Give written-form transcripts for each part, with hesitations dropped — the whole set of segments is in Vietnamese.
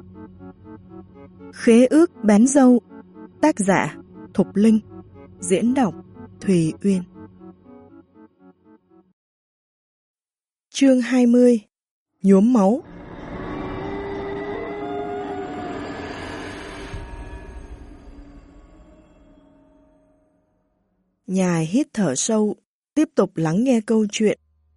Khế ước bán dâu. Tác giả Thục Linh. Diễn đọc Thùy Uyên. Chương 20. Nhuốm máu. Nhài hít thở sâu, tiếp tục lắng nghe câu chuyện.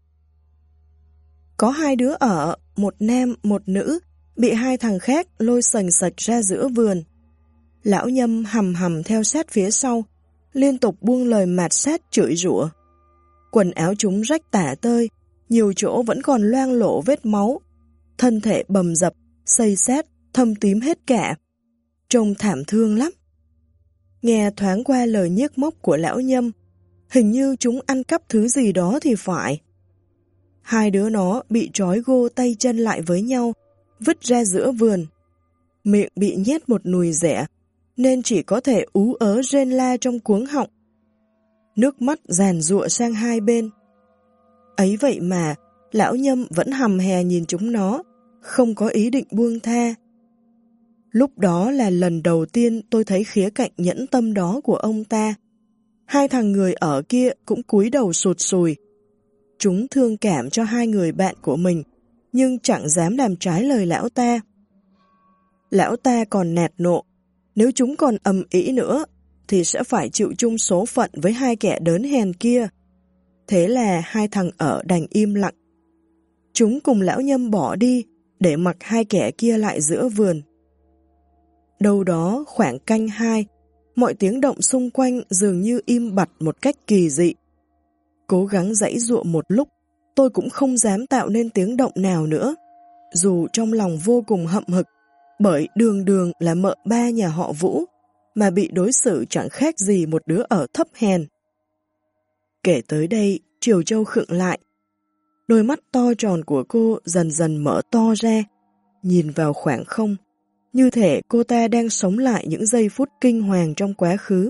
Có hai đứa ở, một nam, một nữ, bị hai thằng khác lôi sành sạch ra giữa vườn. Lão Nhâm hầm hầm theo sát phía sau, liên tục buông lời mạt sát chửi rủa. Quần áo chúng rách tả tơi, nhiều chỗ vẫn còn loang lổ vết máu, thân thể bầm dập, xây xát, thâm tím hết cả. Trông thảm thương lắm. Nghe thoáng qua lời nhiếc móc của lão Nhâm, hình như chúng ăn cắp thứ gì đó thì phải. Hai đứa nó bị trói gô tay chân lại với nhau, vứt ra giữa vườn. Miệng bị nhét một nùi rẻ, nên chỉ có thể ú ớ rên la trong cuống họng. Nước mắt giàn giụa sang hai bên. Ấy vậy mà, lão Nhâm vẫn hầm hè nhìn chúng nó, không có ý định buông tha. Lúc đó là lần đầu tiên tôi thấy khía cạnh nhẫn tâm đó của ông ta. Hai thằng người ở kia cũng cúi đầu sụt sùi. Chúng thương cảm cho hai người bạn của mình, nhưng chẳng dám làm trái lời lão ta. Lão ta còn nạt nộ, nếu chúng còn ầm ĩ nữa, thì sẽ phải chịu chung số phận với hai kẻ đớn hèn kia. Thế là hai thằng ở đành im lặng. Chúng cùng lão Nhâm bỏ đi, để mặc hai kẻ kia lại giữa vườn. Đâu đó khoảng canh 2, mọi tiếng động xung quanh dường như im bặt một cách kỳ dị. Cố gắng giãy giụa một lúc, tôi cũng không dám tạo nên tiếng động nào nữa, dù trong lòng vô cùng hậm hực, bởi đường đường là mợ ba nhà họ Vũ, mà bị đối xử chẳng khác gì một đứa ở thấp hèn. Kể tới đây, Triều Châu khựng lại. Đôi mắt to tròn của cô dần dần mở to ra, nhìn vào khoảng không, như thể cô ta đang sống lại những giây phút kinh hoàng trong quá khứ.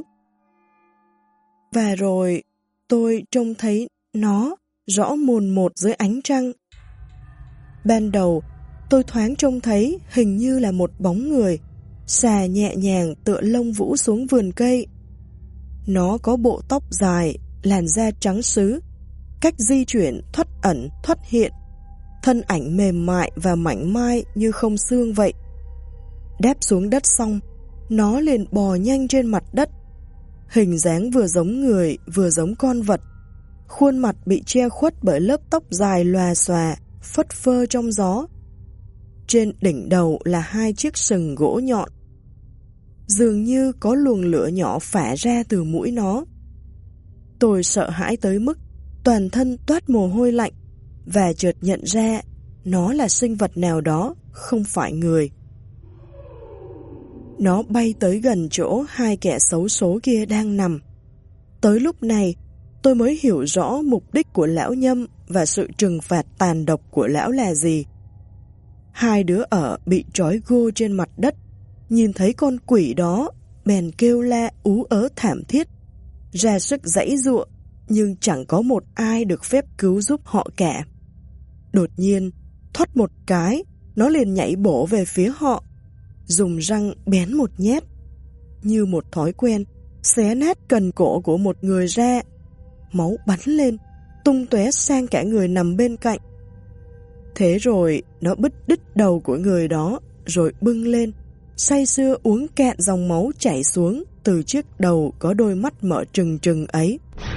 Và rồi, tôi trông thấy nó rõ mồn một dưới ánh trăng. Ban đầu, tôi thoáng trông thấy hình như là một bóng người, xà nhẹ nhàng tựa lông vũ xuống vườn cây. Nó có bộ tóc dài, làn da trắng sứ, cách di chuyển thoắt ẩn, thoắt hiện, thân ảnh mềm mại và mảnh mai như không xương vậy. Đáp xuống đất xong, nó liền bò nhanh trên mặt đất. Hình dáng vừa giống người, vừa giống con vật. Khuôn mặt bị che khuất bởi lớp tóc dài lòa xòa, phất phơ trong gió. Trên đỉnh đầu là hai chiếc sừng gỗ nhọn. Dường như có luồng lửa nhỏ phả ra từ mũi nó. Tôi sợ hãi tới mức toàn thân toát mồ hôi lạnh, và chợt nhận ra nó là sinh vật nào đó, không phải người. Nó bay tới gần chỗ hai kẻ xấu số kia đang nằm. Tới lúc này, tôi mới hiểu rõ mục đích của lão Nhâm và sự trừng phạt tàn độc của lão là gì. Hai đứa ở bị trói gô trên mặt đất, nhìn thấy con quỷ đó, bèn kêu la ú ớ thảm thiết, ra sức giãy giụa, nhưng chẳng có một ai được phép cứu giúp họ cả. Đột nhiên, thoắt một cái, nó liền nhảy bổ về phía họ, dùng răng bén một nhát. Như một thói quen, xé nát cần cổ của một người ra. Máu bắn lên, tung tóe sang cả người nằm bên cạnh. Thế rồi, nó bứt đứt đầu của người đó, rồi bưng lên, say sưa uống cạn dòng máu chảy xuống từ chiếc đầu có đôi mắt mở trừng trừng ấy.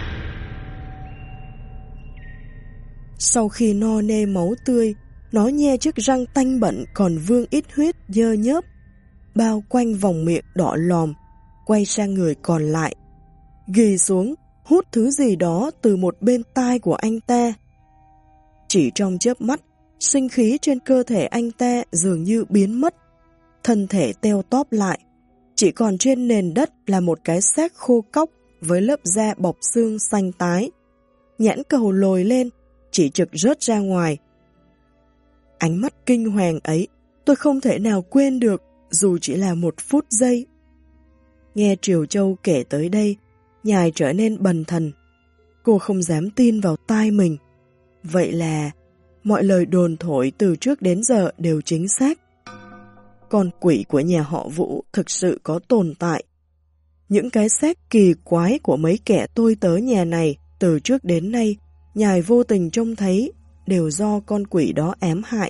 Sau khi no nê máu tươi, nó nhe chiếc răng tanh bẩn còn vương ít huyết dơ nhớp, bao quanh vòng miệng đỏ lòm, quay sang người còn lại, ghì xuống, hút thứ gì đó từ một bên tai của anh ta. Chỉ trong chớp mắt, sinh khí trên cơ thể anh ta dường như biến mất, thân thể teo tóp lại, chỉ còn trên nền đất là một cái xác khô cóc với lớp da bọc xương xanh tái. Nhãn cầu lồi lên, chỉ trực rớt ra ngoài. Ánh mắt kinh hoàng ấy, tôi không thể nào quên được, dù chỉ là một phút giây. Nghe Triều Châu kể tới đây, Nhài trở nên bần thần. Cô không dám tin vào tai mình. Vậy là mọi lời đồn thổi từ trước đến giờ đều chính xác. con quỷ của nhà họ Vũ thực sự có tồn tại. Những cái xác kỳ quái của mấy kẻ tôi tớ nhà này từ trước đến nay, nhài vô tình trông thấy đều do con quỷ đó ám hại.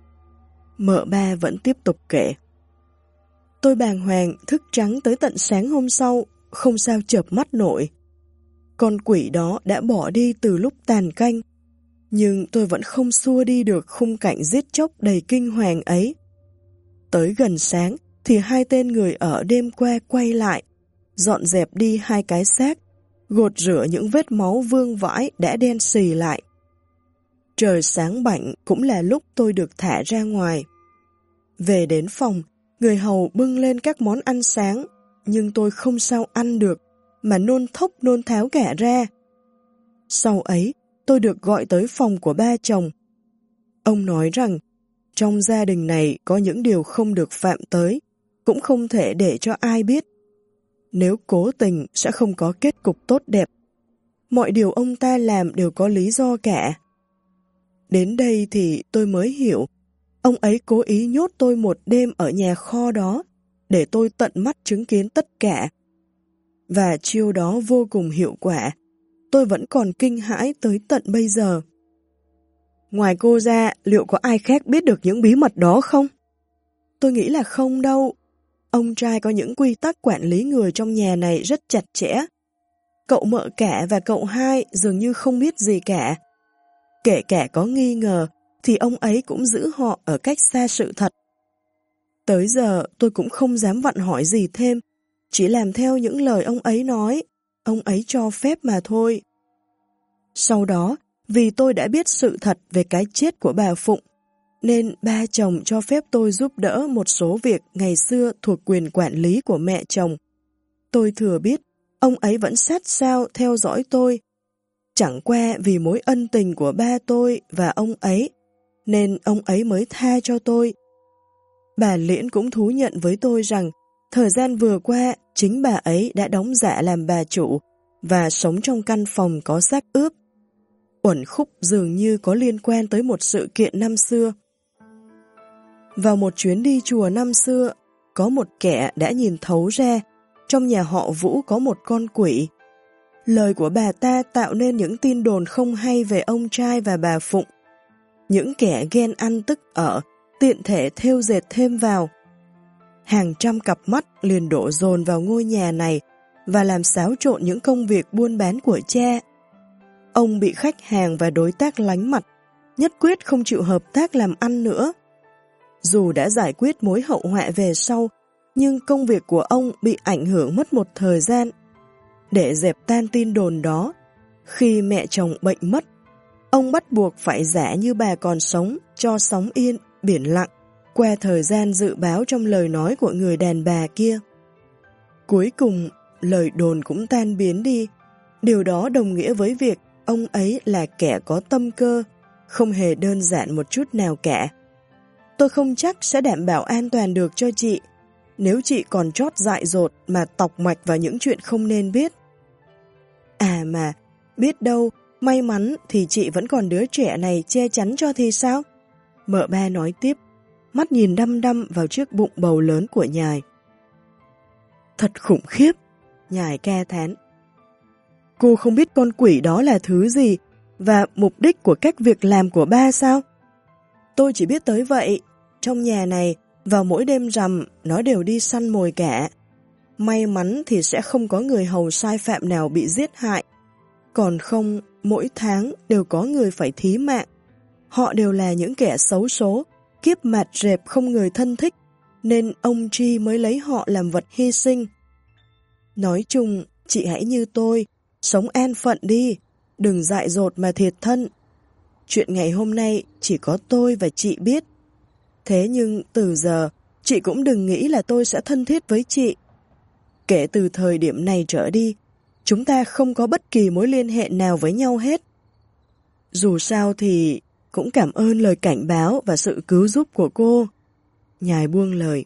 Mợ ba vẫn tiếp tục kể. Tôi bàng hoàng thức trắng tới tận sáng hôm sau, không sao chợp mắt nổi. Con quỷ đó đã bỏ đi từ lúc tàn canh, nhưng tôi vẫn không xua đi được khung cảnh giết chóc đầy kinh hoàng ấy. Tới gần sáng thì hai tên người ở đêm qua quay lại, dọn dẹp đi hai cái xác, gột rửa những vết máu vương vãi đã đen xì lại. Trời sáng bảnh cũng là lúc tôi được thả ra ngoài. Về đến phòng, người hầu bưng lên các món ăn sáng, nhưng tôi không sao ăn được, mà nôn thốc nôn tháo cả ra. Sau ấy, tôi được gọi tới phòng của ba chồng. Ông nói rằng, trong gia đình này có những điều không được phạm tới, cũng không thể để cho ai biết. Nếu cố tình sẽ không có kết cục tốt đẹp. Mọi điều ông ta làm đều có lý do cả. Đến đây thì tôi mới hiểu, ông ấy cố ý nhốt tôi một đêm ở nhà kho đó, để tôi tận mắt chứng kiến tất cả. Và chiêu đó vô cùng hiệu quả, tôi vẫn còn kinh hãi tới tận bây giờ. Ngoài cô ra, liệu có ai khác biết được những bí mật đó không? Tôi nghĩ là không đâu. Ông trai có những quy tắc quản lý người trong nhà này rất chặt chẽ. Cậu mợ cả và cậu hai dường như không biết gì cả. Kể cả có nghi ngờ, thì ông ấy cũng giữ họ ở cách xa sự thật. Tới giờ tôi cũng không dám vặn hỏi gì thêm, chỉ làm theo những lời ông ấy nói, ông ấy cho phép mà thôi. Sau đó, vì tôi đã biết sự thật về cái chết của bà Phụng, nên ba chồng cho phép tôi giúp đỡ một số việc ngày xưa thuộc quyền quản lý của mẹ chồng. Tôi thừa biết, ông ấy vẫn sát sao theo dõi tôi. Chẳng qua vì mối ân tình của ba tôi và ông ấy, nên ông ấy mới tha cho tôi. Bà Liễn cũng thú nhận với tôi rằng, thời gian vừa qua, chính bà ấy đã đóng giả làm bà chủ và sống trong căn phòng có xác ướp. Uẩn khúc dường như có liên quan tới một sự kiện năm xưa. Vào một chuyến đi chùa năm xưa, có một kẻ đã nhìn thấu ra, trong nhà họ Vũ có một con quỷ. Lời của bà ta tạo nên những tin đồn không hay về ông trai và bà Phụng. Những kẻ ghen ăn tức ở, tiện thể thêu dệt thêm vào. Hàng trăm cặp mắt liền đổ dồn vào ngôi nhà này và làm xáo trộn những công việc buôn bán của cha. Ông bị khách hàng và đối tác lánh mặt, nhất quyết không chịu hợp tác làm ăn nữa. Dù đã giải quyết mối hậu họa về sau, nhưng công việc của ông bị ảnh hưởng mất một thời gian. Để dẹp tan tin đồn đó, khi mẹ chồng bệnh mất, ông bắt buộc phải giả như bà còn sống cho sóng yên, biển lặng, qua thời gian dự báo trong lời nói của người đàn bà kia. Cuối cùng, lời đồn cũng tan biến đi. Điều đó đồng nghĩa với việc ông ấy là kẻ có tâm cơ, không hề đơn giản một chút nào cả. Tôi không chắc sẽ đảm bảo an toàn được cho chị, nếu chị còn trót dại dột mà tọc mạch vào những chuyện không nên biết. À mà, biết đâu, may mắn thì chị vẫn còn đứa trẻ này che chắn cho thì sao? Mợ ba nói tiếp, mắt nhìn đăm đăm vào chiếc bụng bầu lớn của nhài. Thật khủng khiếp, nhài ca thán. Cô không biết con quỷ đó là thứ gì và mục đích của các việc làm của ba sao? Tôi chỉ biết tới vậy. Trong nhà này, vào mỗi đêm rằm, nó đều đi săn mồi cả. May mắn thì sẽ không có người hầu sai phạm nào bị giết hại. Còn không, mỗi tháng đều có người phải thí mạng. Họ đều là những kẻ xấu số, kiếp mạt rệp không người thân thích, nên ông Tri mới lấy họ làm vật hy sinh. Nói chung, chị hãy như tôi, sống an phận đi, đừng dại dột mà thiệt thân. Chuyện ngày hôm nay chỉ có tôi và chị biết. Thế nhưng từ giờ, chị cũng đừng nghĩ là tôi sẽ thân thiết với chị. Kể từ thời điểm này trở đi, chúng ta không có bất kỳ mối liên hệ nào với nhau hết. Dù sao thì cũng cảm ơn lời cảnh báo và sự cứu giúp của cô. Nhài buông lời.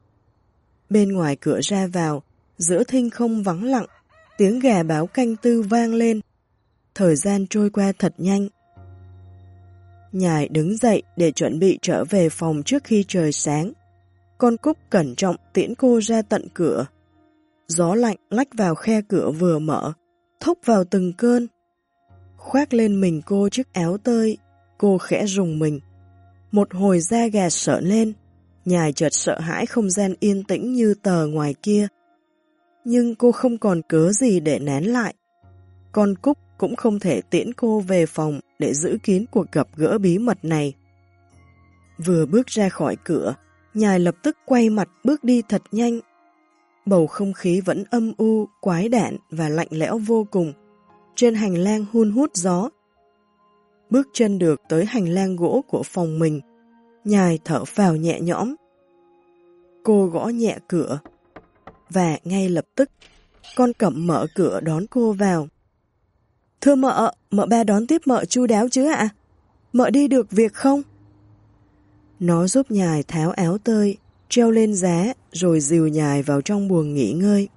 Bên ngoài cửa ra vào, giữa thinh không vắng lặng, tiếng gà báo canh tư vang lên. Thời gian trôi qua thật nhanh. Nhài đứng dậy để chuẩn bị trở về phòng trước khi trời sáng. Con Cúc cẩn trọng tiễn cô ra tận cửa. Gió lạnh lách vào khe cửa vừa mở, thốc vào từng cơn. Khoác lên mình cô chiếc áo tơi, cô khẽ rùng mình. Một hồi da gà sợ lên, Nhài chợt sợ hãi không gian yên tĩnh như tờ ngoài kia. Nhưng cô không còn cớ gì để nén lại. Con Cúc cũng không thể tiễn cô về phòng để giữ kín cuộc gặp gỡ bí mật này. Vừa bước ra khỏi cửa, Nhài lập tức quay mặt bước đi thật nhanh. Bầu không khí vẫn âm u, quái đản và lạnh lẽo vô cùng. Trên hành lang hun hút gió. Bước chân được tới hành lang gỗ của phòng mình, Nhài thở phào nhẹ nhõm. Cô gõ nhẹ cửa, và ngay lập tức, con Cẩm mở cửa đón cô vào. Thưa mợ, mợ ba đón tiếp mợ chu đáo chứ ạ? Mợ đi được việc không? Nó giúp Nhài tháo áo tơi, treo lên giá rồi dìu Nhài vào trong buồng nghỉ ngơi.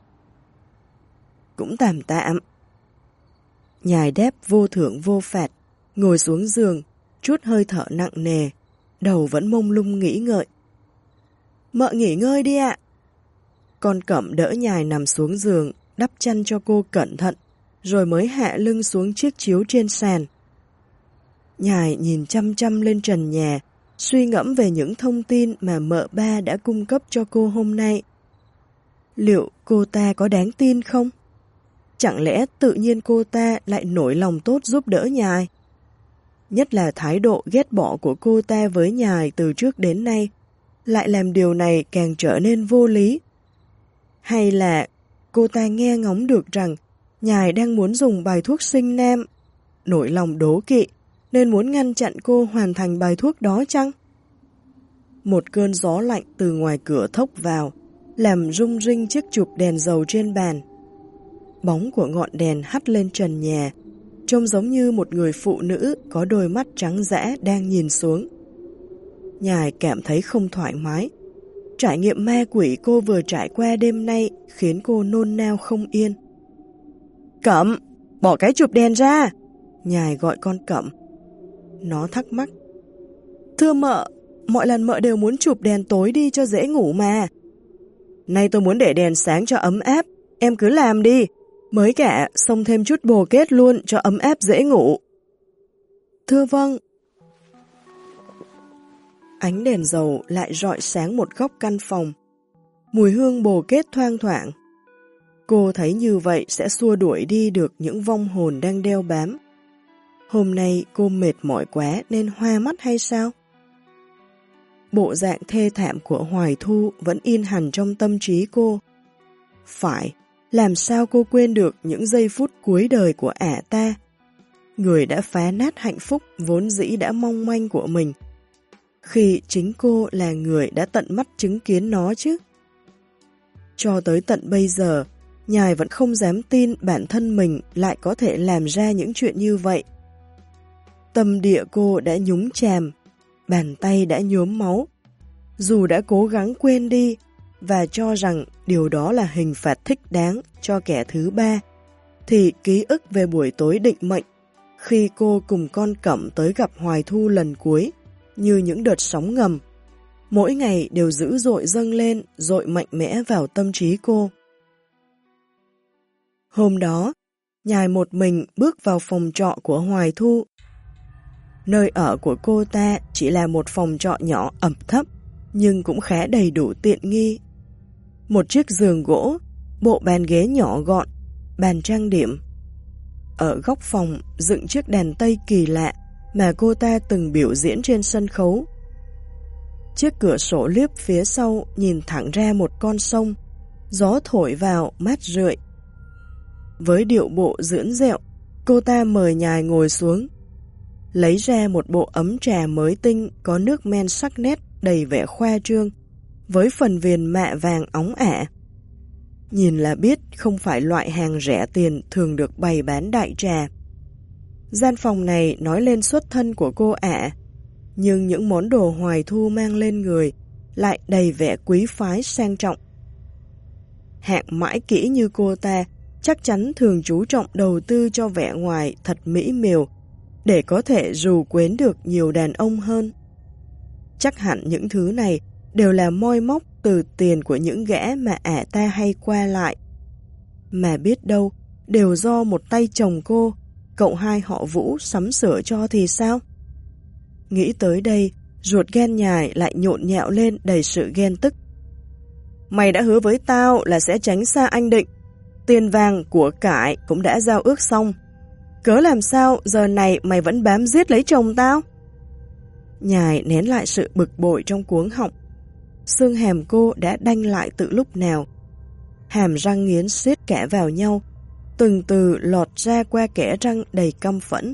Cũng tạm tạm. Nhài đáp vô thưởng vô phạt, ngồi xuống giường, chút hơi thở nặng nề, đầu vẫn mông lung nghĩ ngợi. Mợ nghỉ ngơi đi ạ. Con Cẩm đỡ Nhài nằm xuống giường, đắp chăn cho cô cẩn thận, rồi mới hạ lưng xuống chiếc chiếu trên sàn. Nhài nhìn chăm chăm lên trần nhà, suy ngẫm về những thông tin mà mợ ba đã cung cấp cho cô hôm nay. Liệu cô ta có đáng tin không? Chẳng lẽ tự nhiên cô ta lại nổi lòng tốt giúp đỡ Nhài? Nhất là thái độ ghét bỏ của cô ta với Nhài từ trước đến nay, lại làm điều này càng trở nên vô lý. Hay là cô ta nghe ngóng được rằng Nhài đang muốn dùng bài thuốc sinh nam, nổi lòng đố kỵ, nên muốn ngăn chặn cô hoàn thành bài thuốc đó chăng? Một cơn gió lạnh từ ngoài cửa thốc vào, làm rung rinh chiếc chụp đèn dầu trên bàn. Bóng của ngọn đèn hắt lên trần nhà, trông giống như một người phụ nữ có đôi mắt trắng dã đang nhìn xuống. Nhài cảm thấy không thoải mái. Trải nghiệm ma quỷ cô vừa trải qua đêm nay khiến cô nôn nao không yên. Cẩm, bỏ cái chụp đèn ra! Nhài gọi con Cẩm. Nó thắc mắc. Thưa mợ, mọi lần mợ đều muốn chụp đèn tối đi cho dễ ngủ mà. Nay tôi muốn để đèn sáng cho ấm áp, em cứ làm đi. Mới cả xông thêm chút bồ kết luôn cho ấm áp dễ ngủ. Thưa vâng. Ánh đèn dầu lại rọi sáng một góc căn phòng. Mùi hương bồ kết thoang thoảng. Cô thấy như vậy sẽ xua đuổi đi được những vong hồn đang đeo bám. Hôm nay cô mệt mỏi quá nên hoa mắt hay sao? Bộ dạng thê thảm của Hoài Thu vẫn in hằn trong tâm trí cô. Phải, làm sao cô quên được những giây phút cuối đời của ả ta? Người đã phá nát hạnh phúc vốn dĩ đã mong manh của mình, khi chính cô là người đã tận mắt chứng kiến nó chứ. Cho tới tận bây giờ, Nhài vẫn không dám tin bản thân mình lại có thể làm ra những chuyện như vậy. Tâm địa cô đã nhúng chàm, bàn tay đã nhuốm máu. Dù đã cố gắng quên đi và cho rằng điều đó là hình phạt thích đáng cho kẻ thứ ba, thì ký ức về buổi tối định mệnh khi cô cùng con Cẩm tới gặp Hoài Thu lần cuối như những đợt sóng ngầm, mỗi ngày đều dữ dội dâng lên, dội mạnh mẽ vào tâm trí cô. Hôm đó, Nhài một mình bước vào phòng trọ của Hoài Thu. Nơi ở của cô ta chỉ là một phòng trọ nhỏ ẩm thấp, nhưng cũng khá đầy đủ tiện nghi. Một chiếc giường gỗ, bộ bàn ghế nhỏ gọn, bàn trang điểm. Ở góc phòng dựng chiếc đèn tây kỳ lạ mà cô ta từng biểu diễn trên sân khấu. Chiếc cửa sổ liếp phía sau nhìn thẳng ra một con sông, gió thổi vào mát rượi. Với điệu bộ dưỡng dẹo, cô ta mời Nhài ngồi xuống, lấy ra một bộ ấm trà mới tinh có nước men sắc nét đầy vẻ khoa trương, với phần viền mạ vàng óng ả. Nhìn là biết không phải loại hàng rẻ tiền thường được bày bán đại trà. Gian phòng này nói lên xuất thân của cô ả, nhưng những món đồ Hoài Thu mang lên người lại đầy vẻ quý phái sang trọng. Hạng mãi kỹ như cô ta chắc chắn thường chú trọng đầu tư cho vẻ ngoài thật mỹ miều để có thể rù quến được nhiều đàn ông hơn. Chắc hẳn những thứ này đều là moi móc từ tiền của những gã mà ả ta hay qua lại. Mà biết đâu, đều do một tay chồng cô, cậu hai họ Vũ sắm sửa cho thì sao? Nghĩ tới đây, ruột gan nhài lại nhộn nhạo lên đầy sự ghen tức. Mày đã hứa với tao là sẽ tránh xa anh Định. Tiền vàng của cải cũng đã giao ước xong. Cớ làm sao giờ này mày vẫn bám giết lấy chồng tao? Nhài nén lại sự bực bội trong cuống họng. Xương hàm cô đã đanh lại từ lúc nào. Hàm răng nghiến siết cả vào nhau, từng từ lọt ra qua kẽ răng đầy căm phẫn.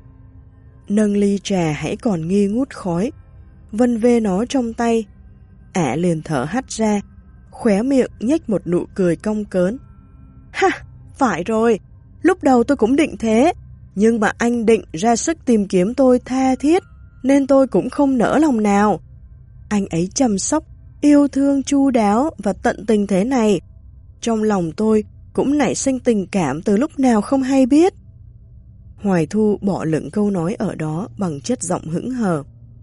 Nâng ly trà hãy còn nghi ngút khói, vân vê nó trong tay. Ả liền thở hắt ra, khóe miệng nhếch một nụ cười cong cớn. Ha, phải rồi, lúc đầu tôi cũng định thế, nhưng mà anh Định ra sức tìm kiếm tôi tha thiết, nên tôi cũng không nỡ lòng nào. Anh ấy chăm sóc, yêu thương chu đáo và tận tình thế này. Trong lòng tôi cũng nảy sinh tình cảm từ lúc nào không hay biết. Hoài Thu bỏ lửng câu nói ở đó bằng chất giọng hững hờ.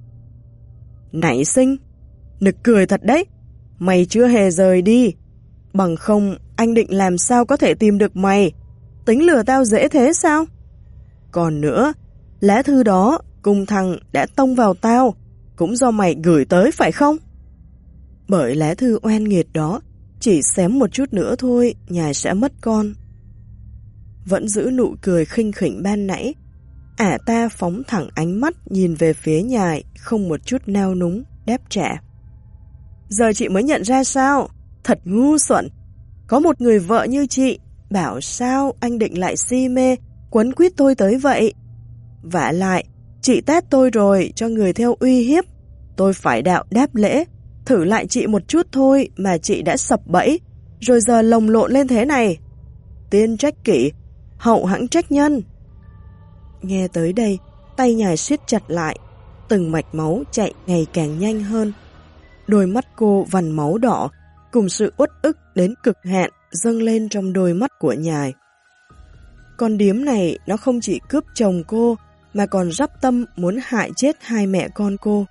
Nảy sinh? Nực cười thật đấy. Mày chưa hề rời đi. Bằng không, anh Định làm sao có thể tìm được mày? Tính lừa tao dễ thế sao? Còn nữa, lá thư đó cùng thằng đã tông vào tao, cũng do mày gửi tới phải không? Bởi lá thư oan nghiệt đó, chỉ xém một chút nữa thôi, Nhài sẽ mất con. Vẫn giữ nụ cười khinh khỉnh ban nãy, ả ta phóng thẳng ánh mắt nhìn về phía Nhài, không một chút nao núng, đáp trả. Giờ chị mới nhận ra sao? Thật ngu xuẩn. Có một người vợ như chị, bảo sao anh Định lại si mê, quấn quýt tôi tới vậy. Vả lại, chị tát tôi rồi cho người theo uy hiếp. Tôi phải đạo đáp lễ, thử lại chị một chút thôi mà chị đã sập bẫy, rồi giờ lồng lộn lên thế này. Tiên trách kỷ, hậu hãng trách nhân. Nghe tới đây, tay Nhài siết chặt lại, từng mạch máu chạy ngày càng nhanh hơn. Đôi mắt cô vằn máu đỏ, cùng sự uất ức đến cực hạn dâng lên trong đôi mắt của Nhài. Con điếm này nó không chỉ cướp chồng cô, mà còn rắp tâm muốn hại chết hai mẹ con cô.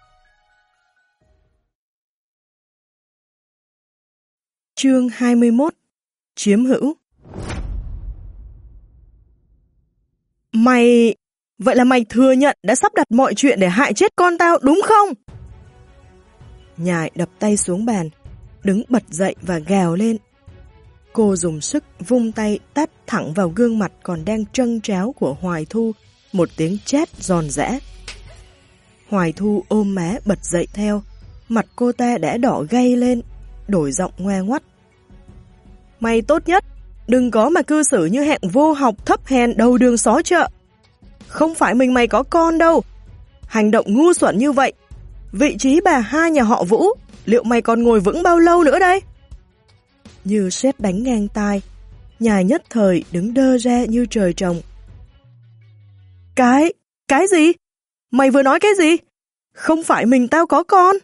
Chương 21. Chiếm hữu. Vậy là mày thừa nhận đã sắp đặt mọi chuyện để hại chết con tao đúng không? Nhài đập tay xuống bàn, đứng bật dậy và gào lên. Cô dùng sức vung tay tát thẳng vào gương mặt còn đang trâng tráo của Hoài Thu, một tiếng chát giòn giã. Hoài Thu ôm má bật dậy theo, mặt cô ta đã đỏ gay lên, đổi giọng ngoe ngoắt. Mày tốt nhất, đừng có mà cư xử như hạng vô học thấp hèn đầu đường xó chợ. Không phải mình mày có con đâu. Hành động ngu xuẩn như vậy, vị trí bà hai nhà họ Vũ, liệu mày còn ngồi vững bao lâu nữa đây? Như sét đánh ngang tai, Nhài nhất thời đứng đơ ra như trời trồng. Cái gì? Mày vừa nói cái gì? Không phải mình tao có con.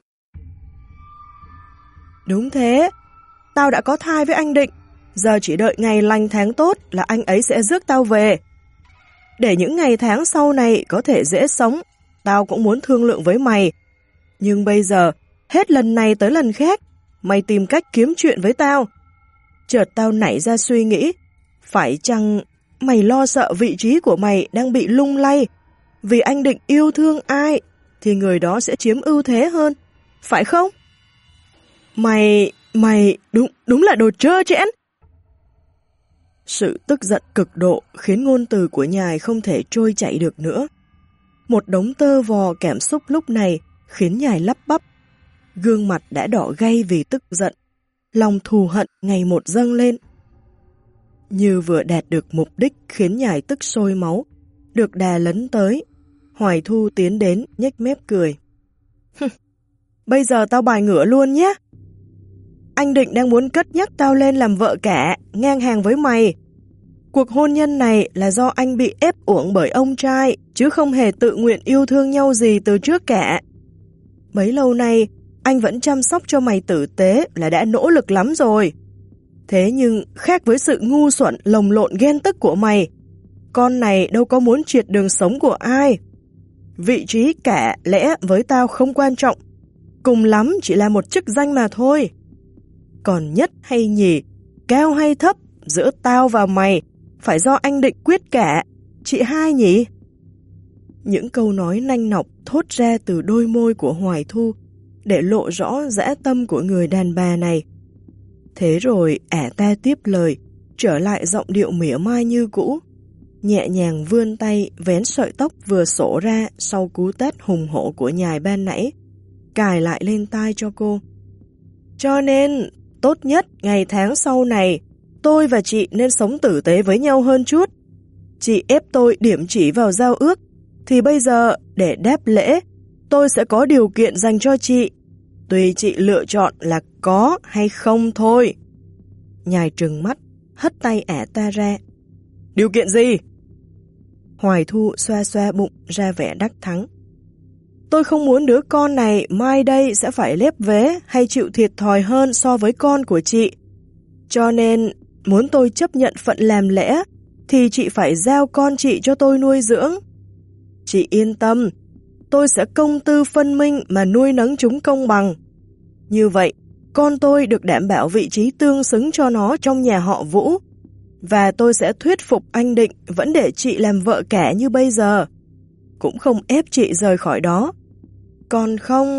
Đúng thế, tao đã có thai với anh Định, giờ chỉ đợi ngày lành tháng tốt là anh ấy sẽ rước tao về. Để những ngày tháng sau này có thể dễ sống, tao cũng muốn thương lượng với mày. Nhưng bây giờ, hết lần này tới lần khác, mày tìm cách kiếm chuyện với tao. Chợt tao nảy ra suy nghĩ, phải chăng mày lo sợ vị trí của mày đang bị lung lay, vì anh Định yêu thương ai, thì người đó sẽ chiếm ưu thế hơn, phải không? Mày đúng là đồ trơ trẽn. Sự tức giận cực độ khiến ngôn từ của Nhài không thể trôi chảy được nữa. Một đống tơ vò cảm xúc lúc này khiến Nhài lắp bắp. Gương mặt đã đỏ gay vì tức giận, lòng thù hận ngày một dâng lên. Như vừa đạt được mục đích khiến Nhài tức sôi máu, được đà lấn tới, Hoài Thu tiến đến nhếch mép cười. Bây giờ tao bài ngửa luôn nhé. Anh Định đang muốn cất nhắc tao lên làm vợ cả, ngang hàng với mày. Cuộc hôn nhân này là do anh bị ép uổng bởi ông trai, chứ không hề tự nguyện yêu thương nhau gì từ trước cả. Bấy lâu nay, anh vẫn chăm sóc cho mày tử tế là đã nỗ lực lắm rồi. Thế nhưng, khác với sự ngu xuẩn lồng lộn ghen tức của mày, con này đâu có muốn triệt đường sống của ai. Vị trí cả lẽ với tao không quan trọng. cùng lắm chỉ là một chức danh mà thôi. Còn nhất hay nhì, cao hay thấp, giữa tao và mày, phải do anh Định quyết cả, chị hai nhỉ? Những câu nói nanh nọc thốt ra từ đôi môi của Hoài Thu để lộ rõ dã tâm của người đàn bà này. Thế rồi ả ta tiếp lời, trở lại giọng điệu mỉa mai như cũ, nhẹ nhàng vươn tay vén sợi tóc vừa xổ ra sau cú tát hùng hổ của nhài ban nãy, cài lại lên tai cho cô. Cho nên, tốt nhất ngày tháng sau này, tôi và chị nên sống tử tế với nhau hơn chút. Chị ép tôi điểm chỉ vào giao ước, thì bây giờ, để đáp lễ, tôi sẽ có điều kiện dành cho chị. Tùy chị lựa chọn là có hay không thôi. Nhài trừng mắt, hất tay ả ta ra. Điều kiện gì? Hoài Thu xoa xoa bụng ra vẻ đắc thắng. Tôi không muốn đứa con này mai đây sẽ phải lép vế hay chịu thiệt thòi hơn so với con của chị. Cho nên, muốn tôi chấp nhận phận làm lẽ, thì chị phải giao con chị cho tôi nuôi dưỡng. Chị yên tâm, tôi sẽ công tư phân minh mà nuôi nấng chúng công bằng. Như vậy, con tôi được đảm bảo vị trí tương xứng cho nó trong nhà họ Vũ, và tôi sẽ thuyết phục anh Định vẫn để chị làm vợ cả như bây giờ, cũng không ép chị rời khỏi đó. Còn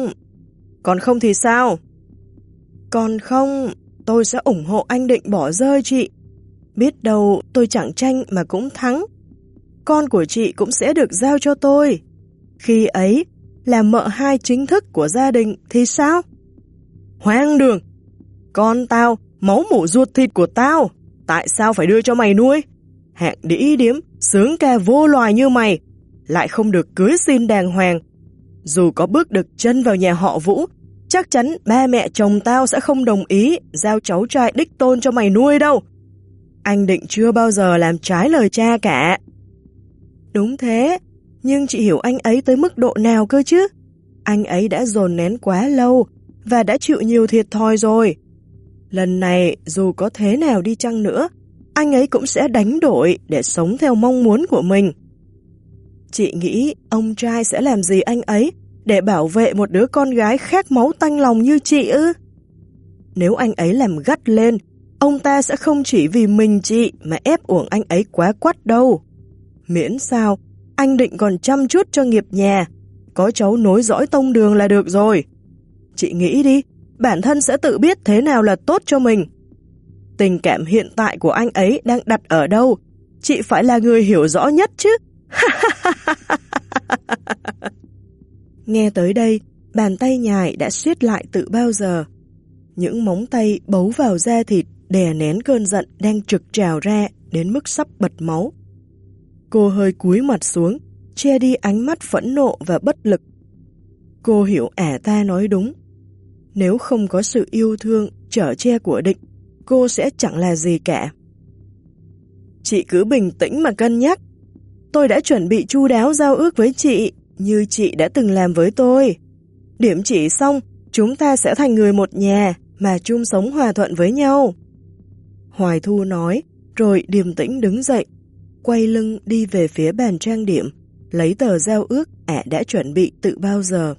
không thì sao? Còn không, tôi sẽ ủng hộ anh Định bỏ rơi chị. Biết đâu tôi chẳng tranh mà cũng thắng. Con của chị cũng sẽ được giao cho tôi. Khi ấy, là mợ hai chính thức của gia đình thì sao? Hoang đường! Con tao, máu mủ ruột thịt của tao, tại sao phải đưa cho mày nuôi? Hạng đĩ điếm, sướng ca vô loài như mày, lại không được cưới xin đàng hoàng. Dù có bước được chân vào nhà họ Vũ, chắc chắn ba mẹ chồng tao sẽ không đồng ý giao cháu trai đích tôn cho mày nuôi đâu. Anh Định chưa bao giờ làm trái lời cha cả. Đúng thế, nhưng chị hiểu anh ấy tới mức độ nào cơ chứ? Anh ấy đã dồn nén quá lâu và đã chịu nhiều thiệt thòi rồi. Lần này dù có thế nào đi chăng nữa, anh ấy cũng sẽ đánh đổi để sống theo mong muốn của mình. Chị nghĩ ông trai sẽ làm gì anh ấy để bảo vệ một đứa con gái khát máu tanh lòng như chị ư? Nếu anh ấy làm gắt lên, ông ta sẽ không chỉ vì mình chị mà ép uổng anh ấy quá quắt đâu. Miễn sao, anh Định còn chăm chút cho nghiệp nhà, có cháu nối dõi tông đường là được rồi. Chị nghĩ đi, bản thân sẽ tự biết thế nào là tốt cho mình. Tình cảm hiện tại của anh ấy đang đặt ở đâu, chị phải là người hiểu rõ nhất chứ. Nghe tới đây, bàn tay nhài đã siết lại từ bao giờ. Những móng tay bấu vào da thịt đè nén cơn giận đang trực trào ra đến mức sắp bật máu. Cô hơi cúi mặt xuống, che đi ánh mắt phẫn nộ và bất lực. Cô hiểu ả ta nói đúng. Nếu không có sự yêu thương, chở che của Định, cô sẽ chẳng là gì cả. Chị cứ bình tĩnh mà cân nhắc. Tôi đã chuẩn bị chu đáo giao ước với chị, như chị đã từng làm với tôi. Điểm chỉ xong, chúng ta sẽ thành người một nhà, mà chung sống hòa thuận với nhau. Hoài Thu nói, rồi điềm tĩnh đứng dậy, quay lưng đi về phía bàn trang điểm, lấy tờ giao ước ả đã chuẩn bị từ bao giờ.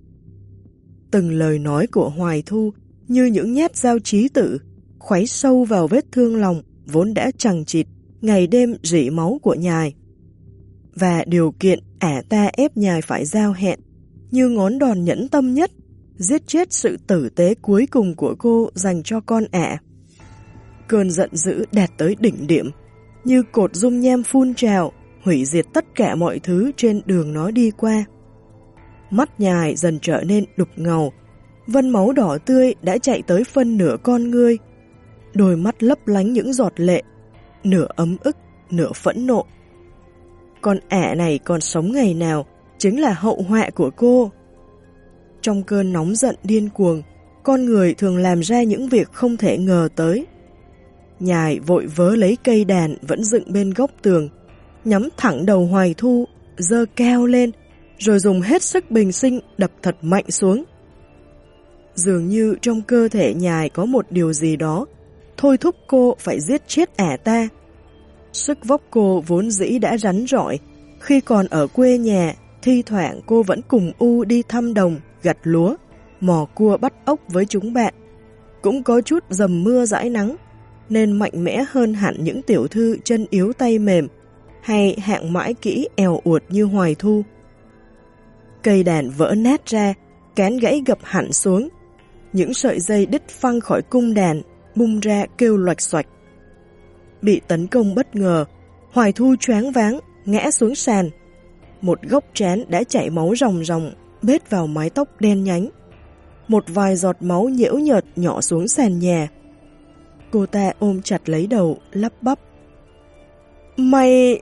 Từng lời nói của Hoài Thu như những nhát dao chí tử, khoáy sâu vào vết thương lòng vốn đã chằng chịt, ngày đêm rỉ máu của nhài. Và điều kiện ả ta ép nhài phải giao hẹn, như ngón đòn nhẫn tâm nhất, giết chết sự tử tế cuối cùng của cô dành cho con ả. Cơn giận dữ đạt tới đỉnh điểm, như cột dung nham phun trào, hủy diệt tất cả mọi thứ trên đường nó đi qua. Mắt nhài dần trở nên đục ngầu, vân máu đỏ tươi đã chạy tới phân nửa con ngươi, đôi mắt lấp lánh những giọt lệ, nửa ấm ức, nửa phẫn nộ. Con ả này còn sống ngày nào chính là hậu họa của cô. Trong cơn nóng giận điên cuồng, con người thường làm ra những việc không thể ngờ tới. Nhài vội vớ lấy cây đàn vẫn dựng bên góc tường, nhắm thẳng đầu Hoài Thu, giơ cao lên, rồi dùng hết sức bình sinh đập thật mạnh xuống. Dường như trong cơ thể nhài có một điều gì đó thôi thúc cô phải giết chết ả ta. Sức vóc cô vốn dĩ đã rắn rỏi, khi còn ở quê nhà, thi thoảng cô vẫn cùng U đi thăm đồng, gặt lúa. mò cua bắt ốc với chúng bạn. Cũng có chút dầm mưa dãi nắng, nên mạnh mẽ hơn hẳn những tiểu thư chân yếu tay mềm, hay hạng mãi kỹ èo uột như Hoài Thu. Cây đàn vỡ nát ra, cán gãy gập hẳn xuống. Những sợi dây đứt phăng khỏi cung đàn, bung ra kêu loạch xoạch. Bị tấn công bất ngờ, Hoài Thu choáng váng, ngã xuống sàn. Một góc trán đã chảy máu ròng ròng, bết vào mái tóc đen nhánh. Một vài giọt máu nhiễu nhợt nhỏ xuống sàn nhà. Cô ta ôm chặt lấy đầu, lắp bắp. Mày...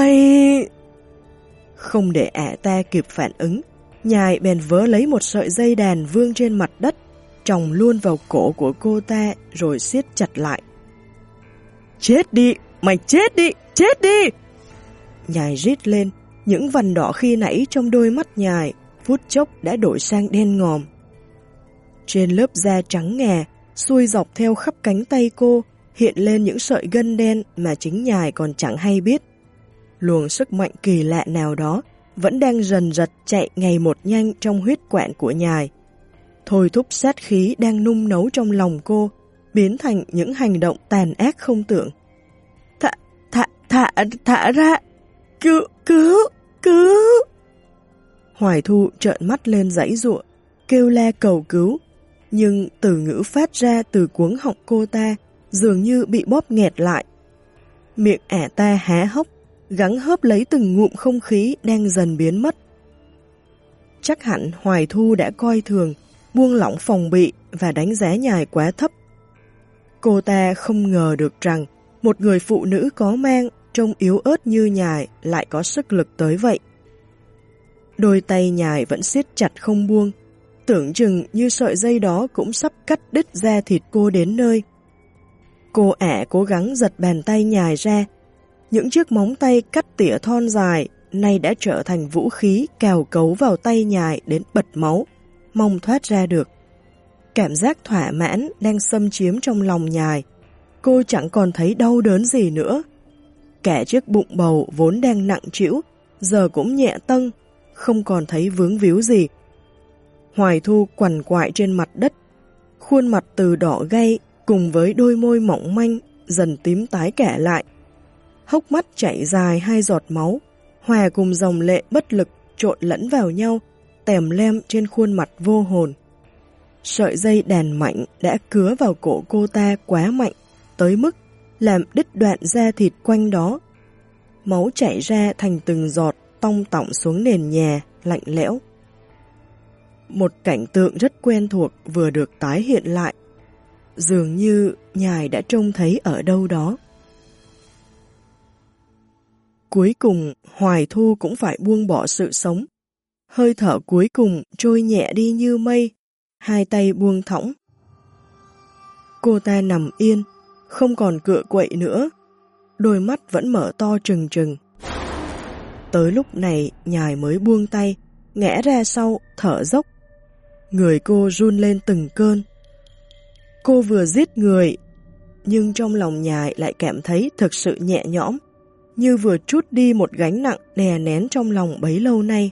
Không để ả ta kịp phản ứng, nhài bèn vớ lấy một sợi dây đàn vương trên mặt đất, tròng luôn vào cổ của cô ta rồi siết chặt lại. Chết đi, mày chết đi, chết đi! Nhài rít lên, những vằn đỏ khi nãy trong đôi mắt nhài, phút chốc đã đổi sang đen ngòm. Trên lớp da trắng ngà, xuôi dọc theo khắp cánh tay cô, hiện lên những sợi gân đen mà chính nhài còn chẳng hay biết. Luồng sức mạnh kỳ lạ nào đó vẫn đang dần dật chạy ngày một nhanh trong huyết quản của nhài. Thôi thúc sát khí đang nung nấu trong lòng cô, biến thành những hành động tàn ác không tưởng. Thả ra! Cứu! Hoài Thu trợn mắt lên giãy giụa, kêu la cầu cứu, nhưng từ ngữ phát ra từ cuống họng cô ta dường như bị bóp nghẹt lại. Miệng ả ta há hốc, gắng hớp lấy từng ngụm không khí đang dần biến mất. Chắc hẳn Hoài Thu đã coi thường, buông lỏng phòng bị và đánh giá nhài quá thấp. Cô ta không ngờ được rằng một người phụ nữ có mang, trông yếu ớt như nhài lại có sức lực tới vậy. Đôi tay nhài vẫn siết chặt không buông, tưởng chừng như sợi dây đó cũng sắp cắt đứt da thịt cô đến nơi. Cô ả cố gắng giật bàn tay nhài ra, những chiếc móng tay cắt tỉa thon dài nay đã trở thành vũ khí cào cấu vào tay nhài đến bật máu, mong thoát ra được. Cảm giác thỏa mãn đang xâm chiếm trong lòng nhài, cô chẳng còn thấy đau đớn gì nữa. Cả chiếc bụng bầu vốn đang nặng trĩu, giờ cũng nhẹ tâng, không còn thấy vướng víu gì. Hoài Thu quằn quại trên mặt đất, khuôn mặt từ đỏ gay cùng với đôi môi mỏng manh dần tím tái cả lại. Hốc mắt chảy dài hai giọt máu, hòa cùng dòng lệ bất lực trộn lẫn vào nhau, tèm lem trên khuôn mặt vô hồn. Sợi dây đàn mạnh đã cứa vào cổ cô ta quá mạnh, tới mức làm đứt đoạn da thịt quanh đó. Máu chảy ra thành từng giọt tong tỏng xuống nền nhà, lạnh lẽo. Một cảnh tượng rất quen thuộc vừa được tái hiện lại, dường như nhài đã trông thấy ở đâu đó. Cuối cùng, Hoài Thu cũng phải buông bỏ sự sống. Hơi thở cuối cùng trôi nhẹ đi như mây, hai tay buông thõng. Cô ta nằm yên, không còn cựa quậy nữa, đôi mắt vẫn mở to trừng trừng. Tới lúc này, nhài mới buông tay, ngã ra sau, thở dốc. Người cô run lên từng cơn. Cô vừa giết người, nhưng trong lòng nhài lại cảm thấy thực sự nhẹ nhõm, như vừa trút đi một gánh nặng đè nén trong lòng bấy lâu nay.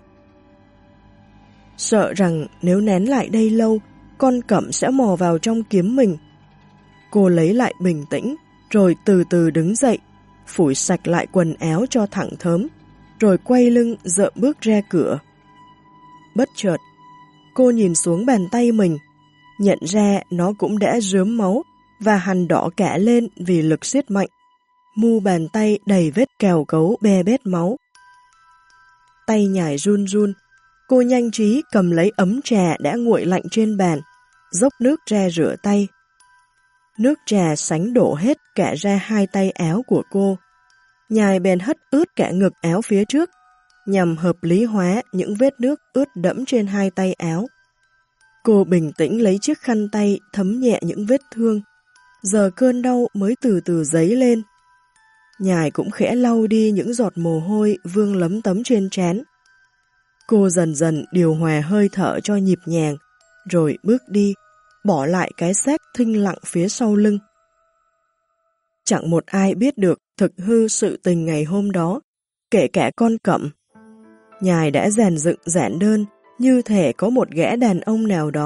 Sợ rằng nếu nén lại đây lâu, con cẩm sẽ mò vào trong kiếm mình. Cô lấy lại bình tĩnh, rồi từ từ đứng dậy, phủi sạch lại quần áo cho thẳng thớm, rồi quay lưng dợm bước ra cửa. Bất chợt, cô nhìn xuống bàn tay mình, nhận ra nó cũng đã rướm máu và hằn đỏ cả lên vì lực siết mạnh. Mu bàn tay đầy vết cào cấu be bét máu. Tay nhài run run, cô nhanh trí cầm lấy ấm trà đã nguội lạnh trên bàn, dốc nước ra rửa tay. Nước trà sánh đổ hết cả ra hai tay áo của cô. Nhài bèn hất ướt cả ngực áo phía trước, nhằm hợp lý hóa những vết nước ướt đẫm trên hai tay áo. Cô bình tĩnh lấy chiếc khăn tay thấm nhẹ những vết thương, giờ cơn đau mới từ từ dấy lên. Nhài cũng khẽ lau đi những giọt mồ hôi vương lấm tấm trên trán. Cô dần dần điều hòa hơi thở cho nhịp nhàng, rồi bước đi, bỏ lại cái xác thinh lặng phía sau lưng. Chẳng một ai biết được thực hư sự tình ngày hôm đó, kể cả con cẩm. Nhài đã dàn dựng giản đơn, như thể có một gã đàn ông nào đó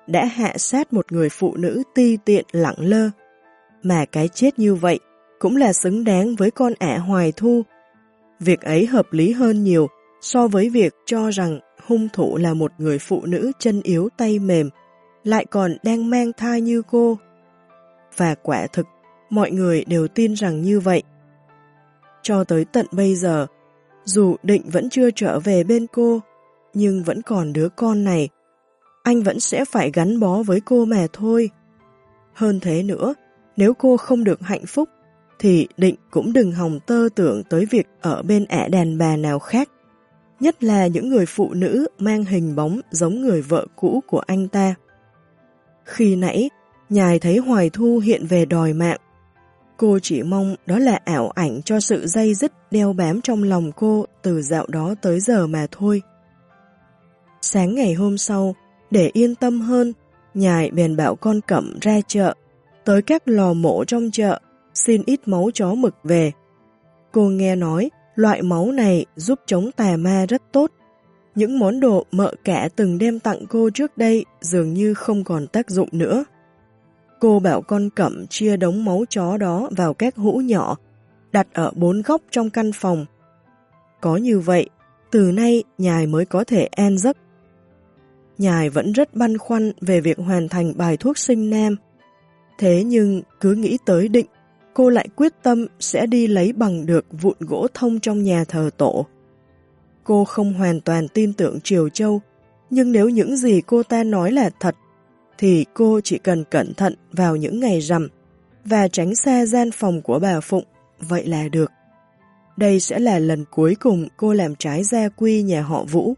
đã hạ sát một người phụ nữ ti tiện lẳng lơ. Mà cái chết như vậy cũng là xứng đáng với con ả Hoài Thu. Việc ấy hợp lý hơn nhiều so với việc cho rằng hung thủ là một người phụ nữ chân yếu tay mềm, lại còn đang mang thai như cô. Và quả thực, mọi người đều tin rằng như vậy. Cho tới tận bây giờ, dù Định vẫn chưa trở về bên cô, nhưng vẫn còn đứa con này, anh vẫn sẽ phải gắn bó với cô mà thôi. Hơn thế nữa, nếu cô không được hạnh phúc, thì Định cũng đừng hòng tơ tưởng tới việc ở bên ả đàn bà nào khác, nhất là những người phụ nữ mang hình bóng giống người vợ cũ của anh ta. Khi nãy, Nhài thấy Hoài Thu hiện về đòi mạng. Cô chỉ mong đó là ảo ảnh cho sự day dứt đeo bám trong lòng cô từ dạo đó tới giờ mà thôi. Sáng ngày hôm sau, để yên tâm hơn, Nhài bèn bảo con Cẩm ra chợ, tới các lò mổ trong chợ, xin ít máu chó mực về. Cô nghe nói loại máu này giúp chống tà ma rất tốt. Những món đồ mợ cả từng đem tặng cô trước đây dường như không còn tác dụng nữa. Cô bảo con Cẩm chia đống máu chó đó vào các hũ nhỏ, đặt ở 4 góc trong căn phòng. Có như vậy, từ nay Nhài mới có thể an giấc. Nhài vẫn rất băn khoăn về việc hoàn thành bài thuốc sinh nam. Thế nhưng cứ nghĩ tới Định, cô lại quyết tâm sẽ đi lấy bằng được vụn gỗ thông trong nhà thờ tổ. Cô không hoàn toàn tin tưởng Triều Châu, nhưng nếu những gì cô ta nói là thật, thì cô chỉ cần cẩn thận vào những ngày rằm và tránh xa gian phòng của bà Phụng, vậy là được. Đây sẽ là lần cuối cùng cô làm trái gia quy nhà họ Vũ.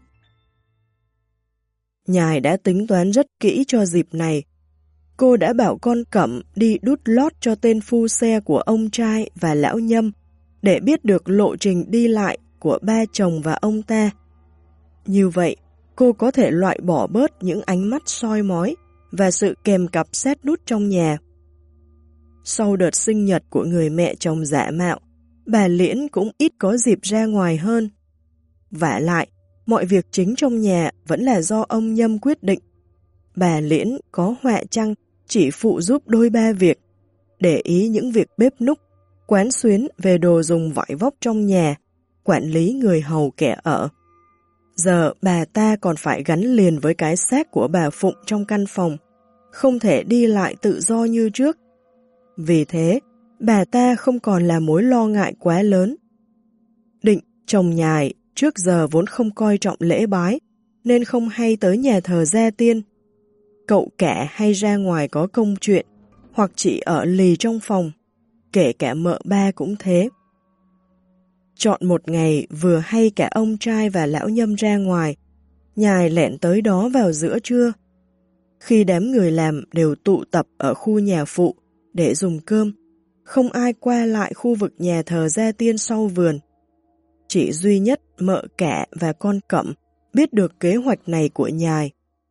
Nhài đã tính toán rất kỹ cho dịp này. Cô đã bảo con Cẩm đi đút lót cho tên phu xe của ông trai và lão Nhâm để biết được lộ trình đi lại của ba chồng và ông ta. Như vậy, cô có thể loại bỏ bớt những ánh mắt soi mói và sự kèm cặp sát nút trong nhà. Sau đợt sinh nhật của người mẹ chồng giả mạo, bà Liễn cũng ít có dịp ra ngoài hơn. Vả lại, mọi việc chính trong nhà vẫn là do ông Nhâm quyết định. Bà Liễn có họa chăng chỉ phụ giúp đôi ba việc, để ý những việc bếp núc, quán xuyến về đồ dùng vải vóc trong nhà, quản lý người hầu kẻ ở. Giờ bà ta còn phải gắn liền với cái xác của bà Phụng trong căn phòng, không thể đi lại tự do như trước. Vì thế, bà ta không còn là mối lo ngại quá lớn. Định, chồng Nhài, trước giờ vốn không coi trọng lễ bái, nên không hay tới nhà thờ gia tiên. Cậu cả hay ra ngoài có công chuyện, hoặc chỉ ở lì trong phòng, kể cả mợ ba cũng thế. Chọn một ngày vừa hay cả ông trai và lão Nhâm ra ngoài, Nhài lẻn tới đó vào giữa trưa. Khi đám người làm đều tụ tập ở khu nhà phụ để dùng cơm, không ai qua lại khu vực nhà thờ gia tiên sau vườn. Chỉ duy nhất mợ cả và con Cẩm biết được kế hoạch này của Nhài.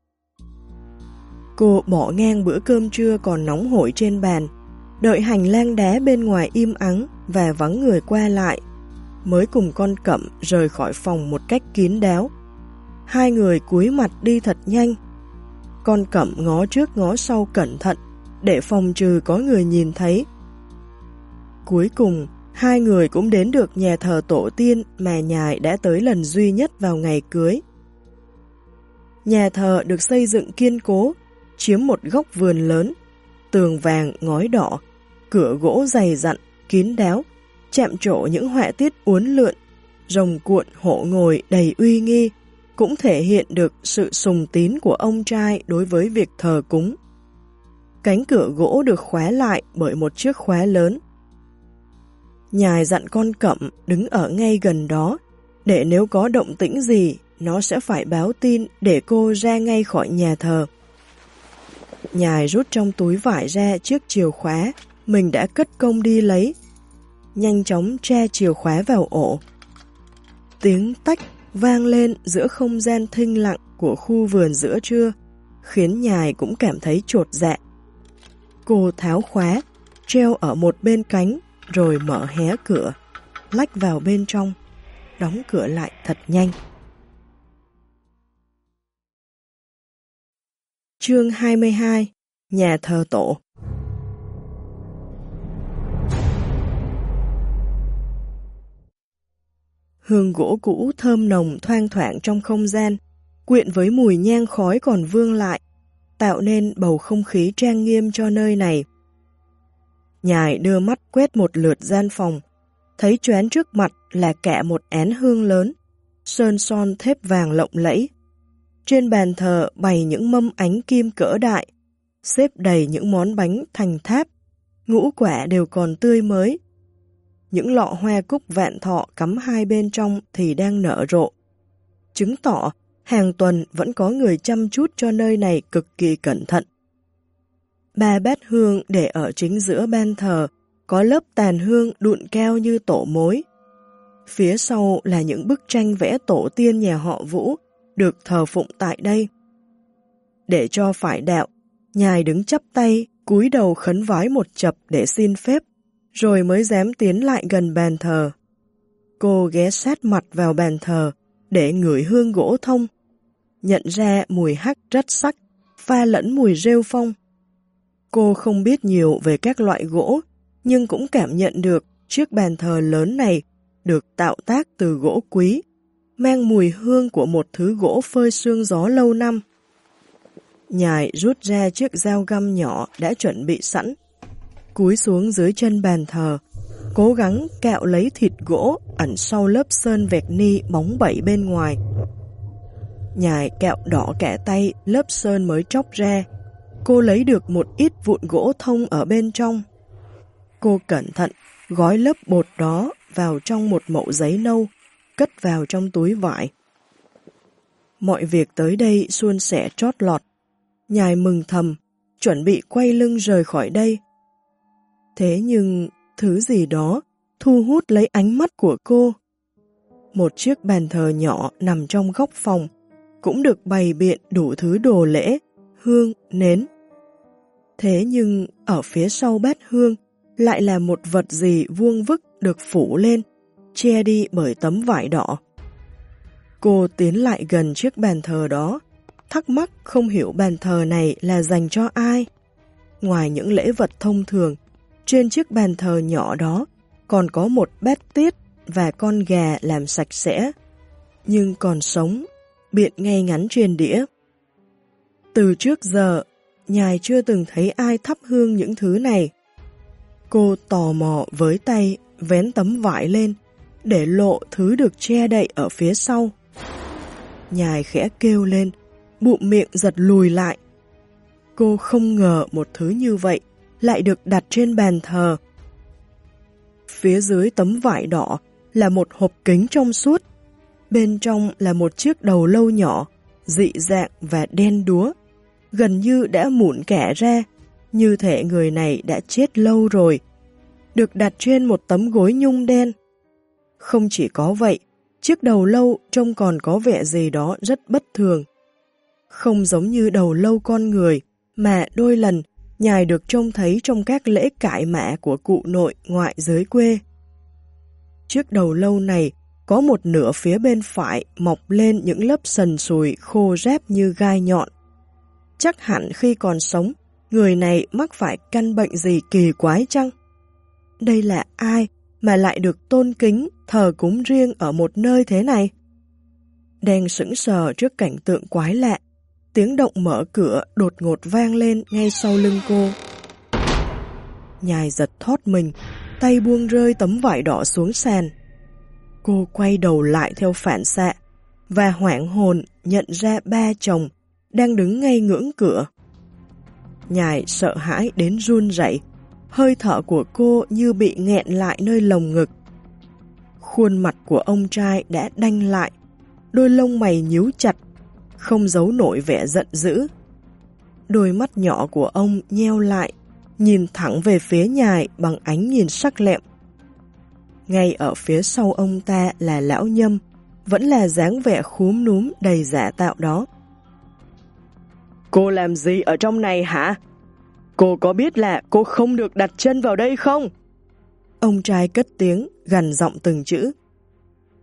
Cô bỏ ngang bữa cơm trưa còn nóng hổi trên bàn, đợi hành lang đá bên ngoài im ắng và vắng người qua lại, mới cùng con Cẩm rời khỏi phòng một cách kín đáo. Hai người cúi mặt đi thật nhanh. Con Cẩm ngó trước ngó sau cẩn thận, để phòng trừ có người nhìn thấy. Cuối cùng, hai người cũng đến được nhà thờ tổ tiên mà Nhài đã tới lần duy nhất vào ngày cưới. Nhà thờ được xây dựng kiên cố, chiếm một góc vườn lớn, tường vàng ngói đỏ, cửa gỗ dày dặn, kín đáo, chạm trổ những họa tiết uốn lượn, rồng cuộn hổ ngồi đầy uy nghi, cũng thể hiện được sự sùng tín của ông trai đối với việc thờ cúng. Cánh cửa gỗ được khóa lại bởi một chiếc khóa lớn. Nhài dặn con Cẩm đứng ở ngay gần đó, để nếu có động tĩnh gì, nó sẽ phải báo tin để cô ra ngay khỏi nhà thờ. Nhài rút trong túi vải ra chiếc chìa khóa mình đã cất công đi lấy, nhanh chóng tra chìa khóa vào ổ. Tiếng tách vang lên giữa không gian thinh lặng của khu vườn giữa trưa, khiến Nhài cũng cảm thấy chột dạ. Cô tháo khóa, treo ở một bên cánh, rồi mở hé cửa, lách vào bên trong, đóng cửa lại thật nhanh. Chương 22. Nhà thờ tổ. Hương gỗ cũ thơm nồng thoang thoảng trong không gian, quyện với mùi nhang khói còn vương lại, tạo nên bầu không khí trang nghiêm cho nơi này. Nhài đưa mắt quét một lượt gian phòng, thấy choáng trước mặt là cả một án hương lớn, sơn son thép vàng lộng lẫy. Trên bàn thờ bày những mâm ánh kim cỡ đại, xếp đầy những món bánh thành tháp, ngũ quả đều còn tươi mới. Những lọ hoa cúc vạn thọ cắm hai bên trong thì đang nở rộ, chứng tỏ hàng tuần vẫn có người chăm chút cho nơi này cực kỳ cẩn thận. 3 bát hương để ở chính giữa ban thờ, có lớp tàn hương đụn cao như tổ mối. Phía sau là những bức tranh vẽ tổ tiên nhà họ Vũ, được thờ phụng tại đây. Để cho phải đạo, Nhài đứng chắp tay, cúi đầu khấn vái một chập để xin phép, rồi mới dám tiến lại gần bàn thờ. Cô ghé sát mặt vào bàn thờ để ngửi hương gỗ thông, nhận ra mùi hắc rất sắc, pha lẫn mùi rêu phong. Cô không biết nhiều về các loại gỗ, nhưng cũng cảm nhận được chiếc bàn thờ lớn này được tạo tác từ gỗ quý, mang mùi hương của một thứ gỗ phơi sương gió lâu năm. Nhài rút ra chiếc dao găm nhỏ đã chuẩn bị sẵn, cúi xuống dưới chân bàn thờ, cố gắng cạo lấy thịt gỗ ẩn sau lớp sơn vẹt ni bóng bẩy bên ngoài. Nhài cạo đỏ cả tay lớp sơn mới tróc ra, cô lấy được một ít vụn gỗ thông ở bên trong. Cô cẩn thận gói lớp bột đó vào trong một mẩu giấy nâu, cất vào trong túi vải. Mọi việc tới đây suôn sẻ trót lọt. Nhài mừng thầm, chuẩn bị quay lưng rời khỏi đây. Thế nhưng, thứ gì đó thu hút lấy ánh mắt của cô. Một chiếc bàn thờ nhỏ nằm trong góc phòng, cũng được bày biện đủ thứ đồ lễ, hương, nến. Thế nhưng, ở phía sau bát hương, lại là một vật gì vuông vức được phủ lên, che đi bởi tấm vải đỏ. Cô tiến lại gần chiếc bàn thờ đó, thắc mắc không hiểu bàn thờ này là dành cho ai. Ngoài những lễ vật thông thường, trên chiếc bàn thờ nhỏ đó còn có một bát tiết và con gà làm sạch sẽ, nhưng còn sống, biện ngay ngắn trên đĩa. Từ trước giờ, Nhài chưa từng thấy ai thắp hương những thứ này. Cô tò mò với tay vén tấm vải lên, để lộ thứ được che đậy ở phía sau. Nhài khẽ kêu lên, bụm miệng giật lùi lại. Cô không ngờ một thứ như vậy lại được đặt trên bàn thờ. Phía dưới tấm vải đỏ là một hộp kính trong suốt. Bên trong là một chiếc đầu lâu nhỏ, dị dạng và đen đúa, gần như đã mụn cả ra, như thể người này đã chết lâu rồi, được đặt trên một tấm gối nhung đen. Không chỉ có vậy, chiếc đầu lâu trông còn có vẻ gì đó rất bất thường. Không giống như đầu lâu con người, mà đôi lần Nhài được trông thấy trong các lễ cải mạ của cụ nội ngoại dưới quê. Chiếc đầu lâu này có một nửa phía bên phải mọc lên những lớp sần sùi khô ráp như gai nhọn. Chắc hẳn khi còn sống, người này mắc phải căn bệnh gì kỳ quái chăng? Đây là ai mà lại được tôn kính, thờ cúng riêng ở một nơi thế này? Đang sững sờ trước cảnh tượng quái lạ, tiếng động mở cửa đột ngột vang lên ngay sau lưng cô. Nhài giật thót mình, tay buông rơi tấm vải đỏ xuống sàn. Cô quay đầu lại theo phản xạ, và hoảng hồn nhận ra ba chồng đang đứng ngay ngưỡng cửa. Nhài sợ hãi đến run rẩy, hơi thở của cô như bị nghẹn lại nơi lồng ngực. Khuôn mặt của ông trai đã đanh lại, đôi lông mày nhíu chặt, không giấu nổi vẻ giận dữ. Đôi mắt nhỏ của ông nheo lại, nhìn thẳng về phía Nhài bằng ánh nhìn sắc lẹm. Ngay ở phía sau ông ta là lão Nhâm, vẫn là dáng vẻ khúm núm đầy giả tạo đó. Cô làm gì ở trong này hả? Cô có biết là cô không được đặt chân vào đây không? Ông trai cất tiếng, gằn giọng từng chữ.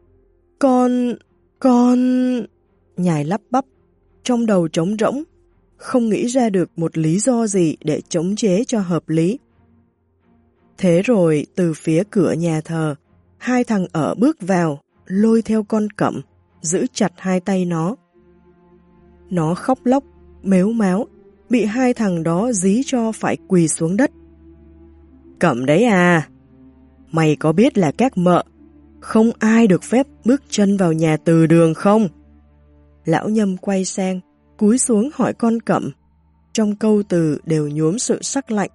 Con... Nhài lắp bắp, trong đầu trống rỗng. không nghĩ ra được một lý do gì để chống chế cho hợp lý. Thế rồi từ phía cửa nhà thờ, hai thằng ở bước vào, lôi theo con Cẩm, giữ chặt hai tay nó. Nó khóc lóc, mếu máo, bị hai thằng đó dí cho phải quỳ xuống đất. Cẩm đấy à, mày có biết là các mợ, không ai được phép bước chân vào nhà từ đường không? Lão Nhâm quay sang, cúi xuống hỏi con Cẩm. Trong câu từ đều nhuốm sự sắc lạnh.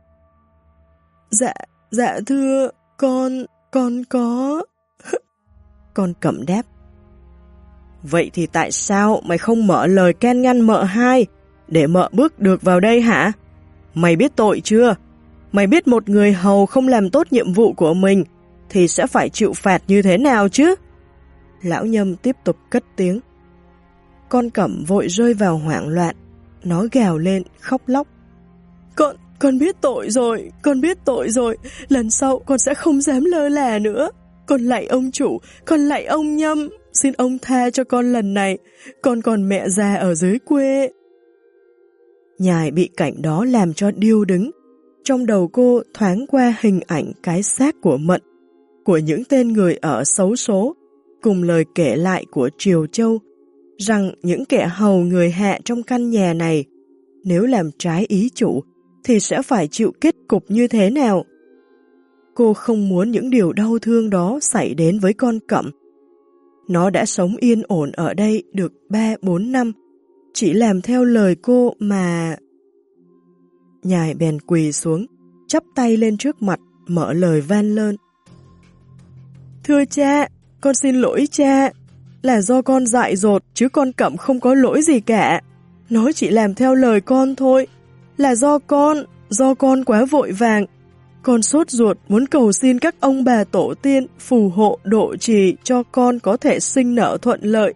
Dạ thưa, con có... Con Cẩm đáp. Vậy thì tại sao mày không mở lời can ngăn mợ hai, để mợ bước được vào đây hả? Mày biết tội chưa? Mày biết một người hầu không làm tốt nhiệm vụ của mình, thì sẽ phải chịu phạt như thế nào chứ? Lão Nhâm tiếp tục cất tiếng. Con Cẩm vội rơi vào hoảng loạn. Nó gào lên, khóc lóc. Con biết tội rồi, con biết tội rồi. Lần sau con sẽ không dám lơ là nữa. Con lạy ông chủ, con lạy ông Nhâm. Xin ông tha cho con lần này. Con còn mẹ già ở dưới quê. Nhài bị cảnh đó làm cho điêu đứng. Trong đầu cô thoáng qua hình ảnh cái xác của Mận, của những tên người ở xấu số, cùng lời kể lại của Triều Châu, rằng những kẻ hầu người hạ trong căn nhà này, nếu làm trái ý chủ, thì sẽ phải chịu kết cục như thế nào. Cô không muốn những điều đau thương đó xảy đến với con Cẩm. Nó đã sống yên ổn ở đây được 3-4 năm, chỉ làm theo lời cô mà... Nhài bèn quỳ xuống, chắp tay lên trước mặt, mở lời van lơn. Thưa cha, con xin lỗi cha, là do con dại dột chứ con Cẩm không có lỗi gì cả. Nó chỉ làm theo lời con thôi, là do con quá vội vàng. Con sốt ruột muốn cầu xin các ông bà tổ tiên phù hộ độ trì cho con có thể sinh nở thuận lợi.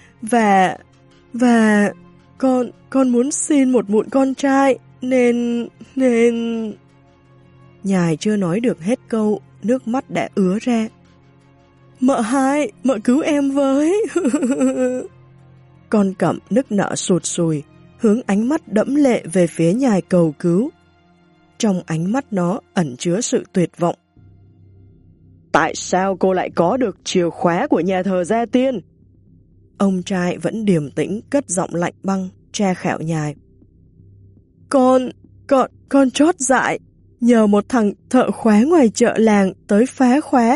Và con muốn xin một mụn con trai, nên... Nhài chưa nói được hết câu, nước mắt đã ứa ra. Mợ hai, mợ cứu em với. Con Cẩm nức nở sụt sùi, hướng ánh mắt đẫm lệ về phía Nhài cầu cứu. Trong ánh mắt nó ẩn chứa sự tuyệt vọng. Tại sao cô lại có được chìa khóa của nhà thờ Gia Tiên? Ông trai vẫn điềm tĩnh cất giọng lạnh băng, tra khảo Nhài. Con chót dại, nhờ một thằng thợ khóa ngoài chợ làng tới phá khóa,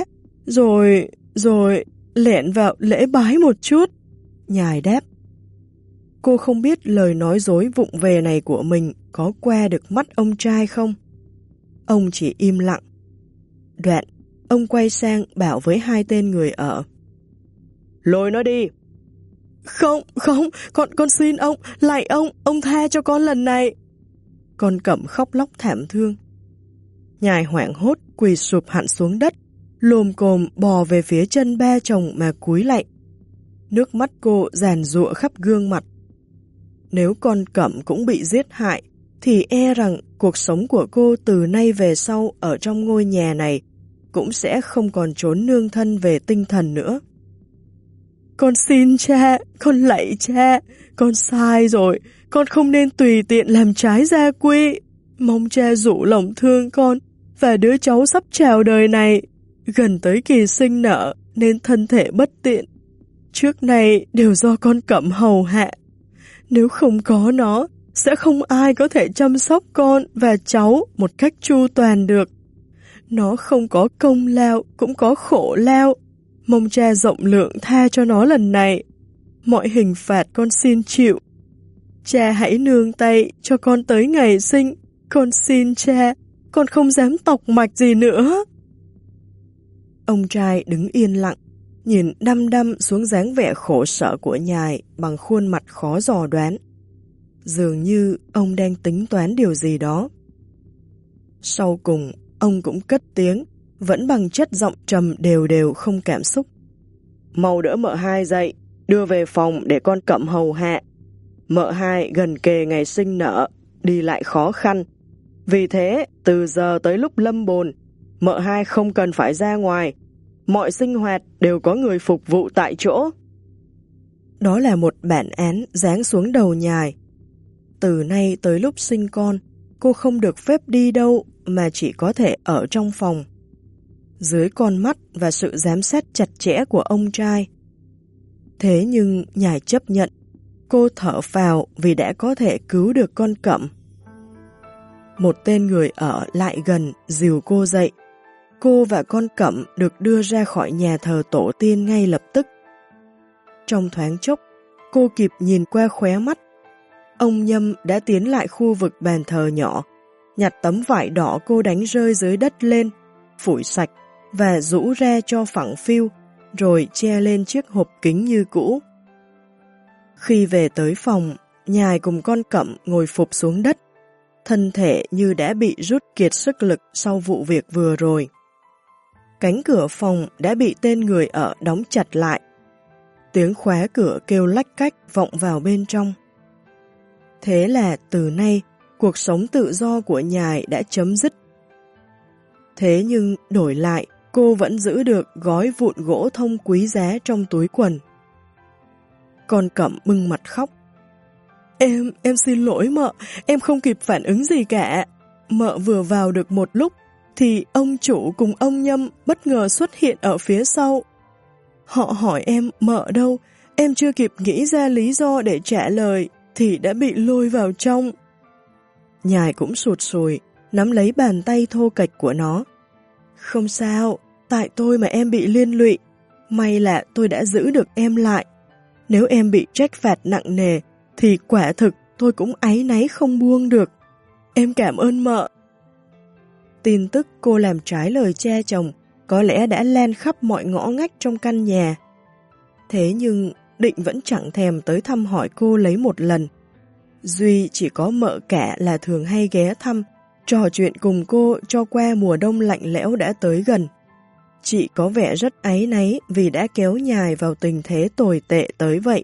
rồi lẻn vào lễ bái một chút. Nhài đáp. Cô không biết lời nói dối vụng về này của mình có qua được mắt ông trai không? Ông chỉ im lặng. Đoạn, ông quay sang bảo với hai tên người ở. Lôi nó đi. Không, con xin ông, lạy ông tha cho con lần này. Con Cẩm khóc lóc thảm thương. Nhài hoảng hốt quỳ sụp hẳn xuống đất, lồm cồm bò về phía chân ba chồng mà cúi lạy. Nước mắt cô giàn giụa khắp gương mặt. Nếu con Cẩm cũng bị giết hại, thì e rằng cuộc sống của cô từ nay về sau ở trong ngôi nhà này cũng sẽ không còn trốn nương thân về tinh thần nữa. Con xin cha, con lạy cha, con sai rồi, con không nên tùy tiện làm trái gia quy. Mong cha dụ lòng thương con và đứa cháu sắp chào đời này. Gần tới kỳ sinh nở nên thân thể bất tiện. Trước này đều do con Cẩm hầu hạ. Nếu không có nó, sẽ không ai có thể chăm sóc con và cháu một cách chu toàn được. Nó không có công lao, cũng có khổ lao. Mong cha rộng lượng tha cho nó lần này. Mọi hình phạt con xin chịu. Cha hãy nương tay cho con tới ngày sinh. Con xin cha, con không dám tọc mạch gì nữa. Ông trai đứng yên lặng, nhìn đăm đăm xuống dáng vẻ khổ sở của Nhài bằng khuôn mặt khó dò đoán. Dường như ông đang tính toán điều gì đó. Sau cùng, ông cũng cất tiếng, vẫn bằng chất giọng trầm đều đều không cảm xúc. Mau đỡ mợ hai dậy, đưa về phòng để con Cẩm hầu hạ. Mợ hai gần kề ngày sinh nở, đi lại khó khăn. Vì thế, từ giờ tới lúc lâm bồn, mợ hai không cần phải ra ngoài. Mọi sinh hoạt đều có người phục vụ tại chỗ. Đó là một bản án giáng xuống đầu Nhài. từ nay tới lúc sinh con, cô không được phép đi đâu mà chỉ có thể ở trong phòng. Dưới con mắt và sự giám sát chặt chẽ của ông trai. Thế nhưng Nhài chấp nhận, cô thở phào vì đã có thể cứu được con Cẩm. Một tên người ở lại gần dìu cô dậy. Cô và con Cẩm được đưa ra khỏi nhà thờ tổ tiên ngay lập tức. Trong thoáng chốc, cô kịp nhìn qua khóe mắt. Ông Nhâm đã tiến lại khu vực bàn thờ nhỏ, nhặt tấm vải đỏ cô đánh rơi dưới đất lên, phủi sạch và rũ ra cho phẳng phiu, rồi che lên chiếc hộp kính như cũ. Khi về tới phòng, Nhài cùng con Cẩm ngồi phụp xuống đất, thân thể như đã bị rút kiệt sức lực sau vụ việc vừa rồi. Cánh cửa phòng đã bị tên người ở đóng chặt lại. Tiếng khóa cửa kêu lách cách vọng vào bên trong. Thế là từ nay, cuộc sống tự do của Nhài đã chấm dứt. Thế nhưng đổi lại, cô vẫn giữ được gói vụn gỗ thông quý giá trong túi quần. Con Cẩm bưng mặt khóc. Em xin lỗi mợ, em không kịp phản ứng gì cả. Mợ vừa vào được một lúc, thì ông chủ cùng ông Nhâm bất ngờ xuất hiện ở phía sau. Họ hỏi em mợ đâu, em chưa kịp nghĩ ra lý do để trả lời, thì đã bị lôi vào trong. Nhài cũng sụt sùi, nắm lấy bàn tay thô kệch của nó. Không sao, tại tôi mà em bị liên lụy. May là tôi đã giữ được em lại. Nếu em bị trách phạt nặng nề, thì quả thực tôi cũng áy náy không buông được. Em cảm ơn mợ. Tin tức cô làm trái lời cha chồng có lẽ đã lan khắp mọi ngõ ngách trong căn nhà. Thế nhưng Định vẫn chẳng thèm tới thăm hỏi cô lấy một lần. Duy chỉ có mợ cả là thường hay ghé thăm, trò chuyện cùng cô cho qua mùa đông lạnh lẽo đã tới gần. Chị có vẻ rất áy náy vì đã kéo Nhài vào tình thế tồi tệ tới vậy.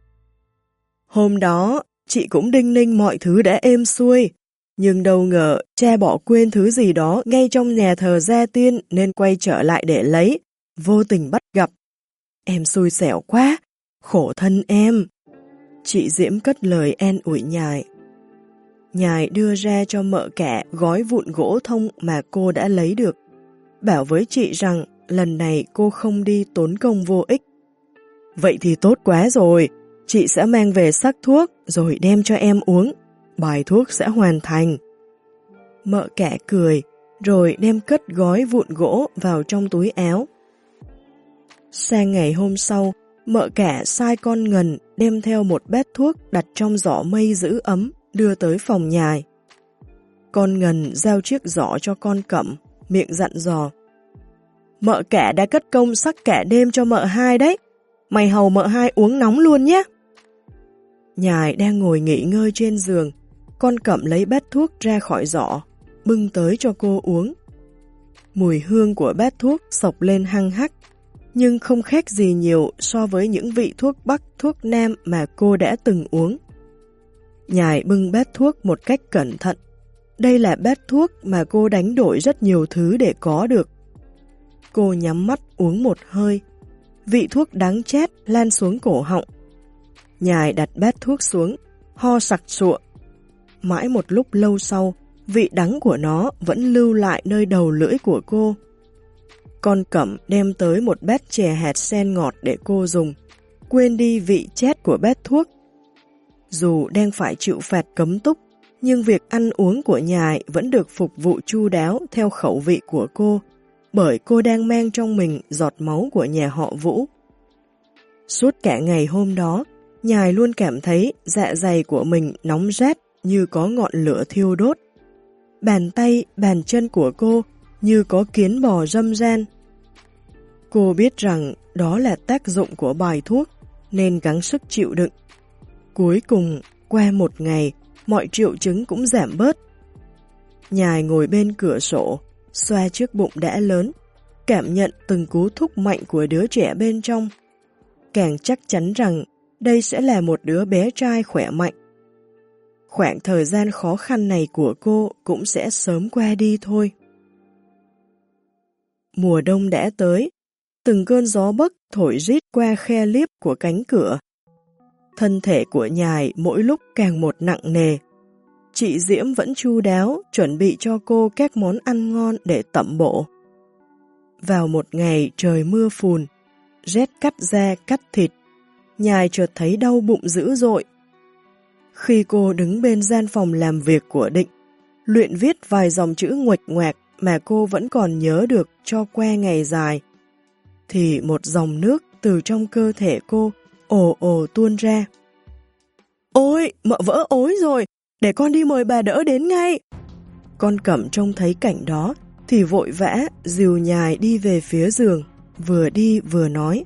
Hôm đó, chị cũng đinh ninh mọi thứ đã êm xuôi, nhưng đâu ngờ cha bỏ quên thứ gì đó ngay trong nhà thờ gia tiên nên quay trở lại để lấy, vô tình bắt gặp. Em xui xẻo quá, khổ thân em. Chị Diễm cất lời an ủi Nhài. Nhài đưa ra cho mợ cả gói vụn gỗ thông mà cô đã lấy được, bảo với chị rằng lần này cô không đi tốn công vô ích. Vậy thì tốt quá rồi, chị sẽ mang về sắc thuốc rồi đem cho em uống, bài thuốc sẽ hoàn thành. Mợ cả cười, rồi đem cất gói vụn gỗ vào trong túi áo. Sang ngày hôm sau, mợ cả sai con Ngần đem theo một bát thuốc đặt trong giỏ mây giữ ấm, đưa tới phòng Nhài. Con Ngần giao chiếc giỏ cho con Cẩm, miệng dặn dò. Mợ cả đã cất công sắc cả đêm cho mợ hai đấy, mày hầu mợ hai uống nóng luôn nhé. Nhài đang ngồi nghỉ ngơi trên giường, con Cẩm lấy bát thuốc ra khỏi giỏ, bưng tới cho cô uống. Mùi hương của bát thuốc xộc lên hăng hắc, nhưng không khác gì nhiều so với những vị thuốc Bắc, thuốc Nam mà cô đã từng uống. Nhài bưng bát thuốc một cách cẩn thận. Đây là bát thuốc mà cô đánh đổi rất nhiều thứ để có được. Cô nhắm mắt uống một hơi. Vị thuốc đắng chát lan xuống cổ họng. Nhài đặt bát thuốc xuống, ho sặc sụa. Mãi một lúc lâu sau, vị đắng của nó vẫn lưu lại nơi đầu lưỡi của cô. Con Cẩm đem tới một bát chè hạt sen ngọt để cô dùng, quên đi vị chát của bát thuốc. Dù đang phải chịu phạt cấm túc, nhưng việc ăn uống của Nhài vẫn được phục vụ chu đáo theo khẩu vị của cô, bởi cô đang mang trong mình giọt máu của nhà họ Vũ. Suốt cả ngày hôm đó, Nhài luôn cảm thấy dạ dày của mình nóng rát như có ngọn lửa thiêu đốt. Bàn tay, bàn chân của cô như có kiến bò râm ran. Cô biết rằng đó là tác dụng của bài thuốc, nên gắng sức chịu đựng. Cuối cùng, qua một ngày, mọi triệu chứng cũng giảm bớt. Nhài ngồi bên cửa sổ, xoa chiếc bụng đã lớn, cảm nhận từng cú thúc mạnh của đứa trẻ bên trong. Càng chắc chắn rằng đây sẽ là một đứa bé trai khỏe mạnh. Khoảng thời gian khó khăn này của cô cũng sẽ sớm qua đi thôi. Mùa đông đã tới, từng cơn gió bấc thổi rít qua khe liếp của cánh cửa. Thân thể của nhài mỗi lúc càng một nặng nề. Chị Diễm vẫn chu đáo chuẩn bị cho cô các món ăn ngon để tẩm bổ. Vào một ngày trời mưa phùn, rét cắt da cắt thịt, nhài chợt thấy đau bụng dữ dội. Khi cô đứng bên gian phòng làm việc của Định, luyện viết vài dòng chữ nguệch ngoạc mà cô vẫn còn nhớ được cho qua ngày dài, thì một dòng nước từ trong cơ thể cô ồ ồ tuôn ra. Ôi, mợ vỡ ối rồi, để con đi mời bà đỡ đến ngay. Con Cẩm trông thấy cảnh đó thì vội vã dìu nhài đi về phía giường, vừa đi vừa nói.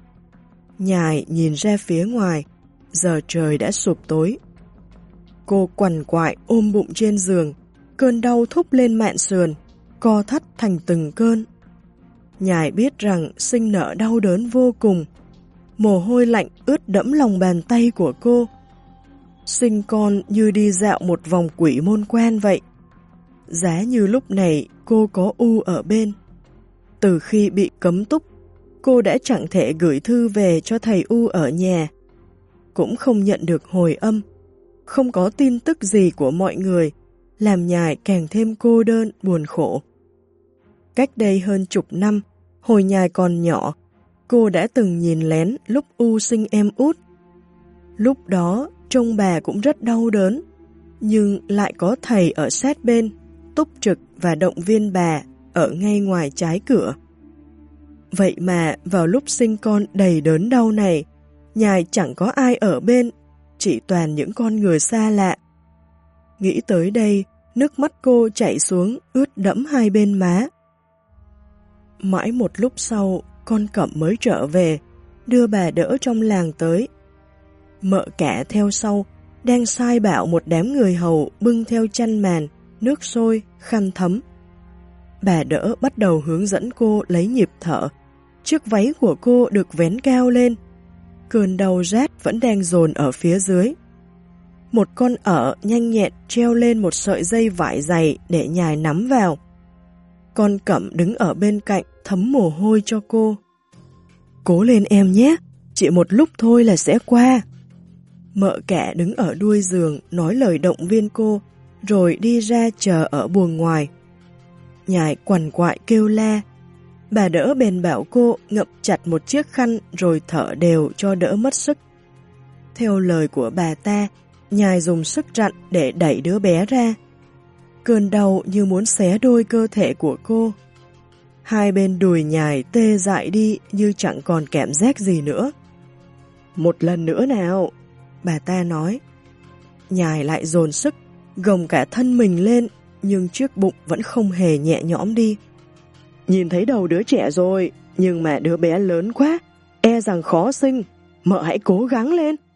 Nhài nhìn ra phía ngoài, giờ trời đã sụp tối. Cô quằn quại ôm bụng trên giường, cơn đau thúc lên mạn sườn, co thắt thành từng cơn. Nhài biết rằng sinh nở đau đớn vô cùng, mồ hôi lạnh ướt đẫm lòng bàn tay của cô. Sinh con như đi dạo một vòng quỷ môn quan vậy. Giá như lúc này cô có U ở bên. Từ khi bị cấm túc, cô đã chẳng thể gửi thư về cho thầy U ở nhà. Cũng không nhận được hồi âm, không có tin tức gì của mọi người, làm nhài càng thêm cô đơn, buồn khổ. Cách đây hơn chục năm, hồi nhài còn nhỏ, cô đã từng nhìn lén lúc U sinh em út. Lúc đó, trông bà cũng rất đau đớn, nhưng lại có thầy ở sát bên, túc trực và động viên bà ở ngay ngoài trái cửa. Vậy mà vào lúc sinh con đầy đớn đau này, nhài chẳng có ai ở bên, chỉ toàn những con người xa lạ. Nghĩ tới đây, nước mắt cô chảy xuống ướt đẫm hai bên má. Mãi một lúc sau, con Cẩm mới trở về, đưa bà đỡ trong làng tới. Mợ cả theo sau, đang sai bảo một đám người hầu bưng theo chăn màn, nước sôi, khăn thấm. Bà đỡ bắt đầu hướng dẫn cô lấy nhịp thở. Chiếc váy của cô được vén cao lên. Cơn đau rát vẫn đang dồn ở phía dưới. Một con ở nhanh nhẹn treo lên một sợi dây vải dày để nhài nắm vào. Con Cẩm đứng ở bên cạnh thấm mồ hôi cho cô. Cố lên em nhé, chỉ một lúc thôi là sẽ qua. Mợ cả đứng ở đuôi giường nói lời động viên cô, rồi đi ra chờ ở buồng ngoài. Nhài quằn quại kêu la. Bà đỡ bèn bảo cô ngậm chặt một chiếc khăn rồi thở đều cho đỡ mất sức. Theo lời của bà ta, nhài dùng sức rặn để đẩy đứa bé ra. Cơn đau như muốn xé đôi cơ thể của cô. Hai bên đùi nhài tê dại đi như chẳng còn cảm giác gì nữa. Một lần nữa nào, bà ta nói. Nhài lại dồn sức, gồng cả thân mình lên, nhưng chiếc bụng vẫn không hề nhẹ nhõm đi. Nhìn thấy đầu đứa trẻ rồi, nhưng mà đứa bé lớn quá, e rằng khó sinh, mợ hãy cố gắng lên.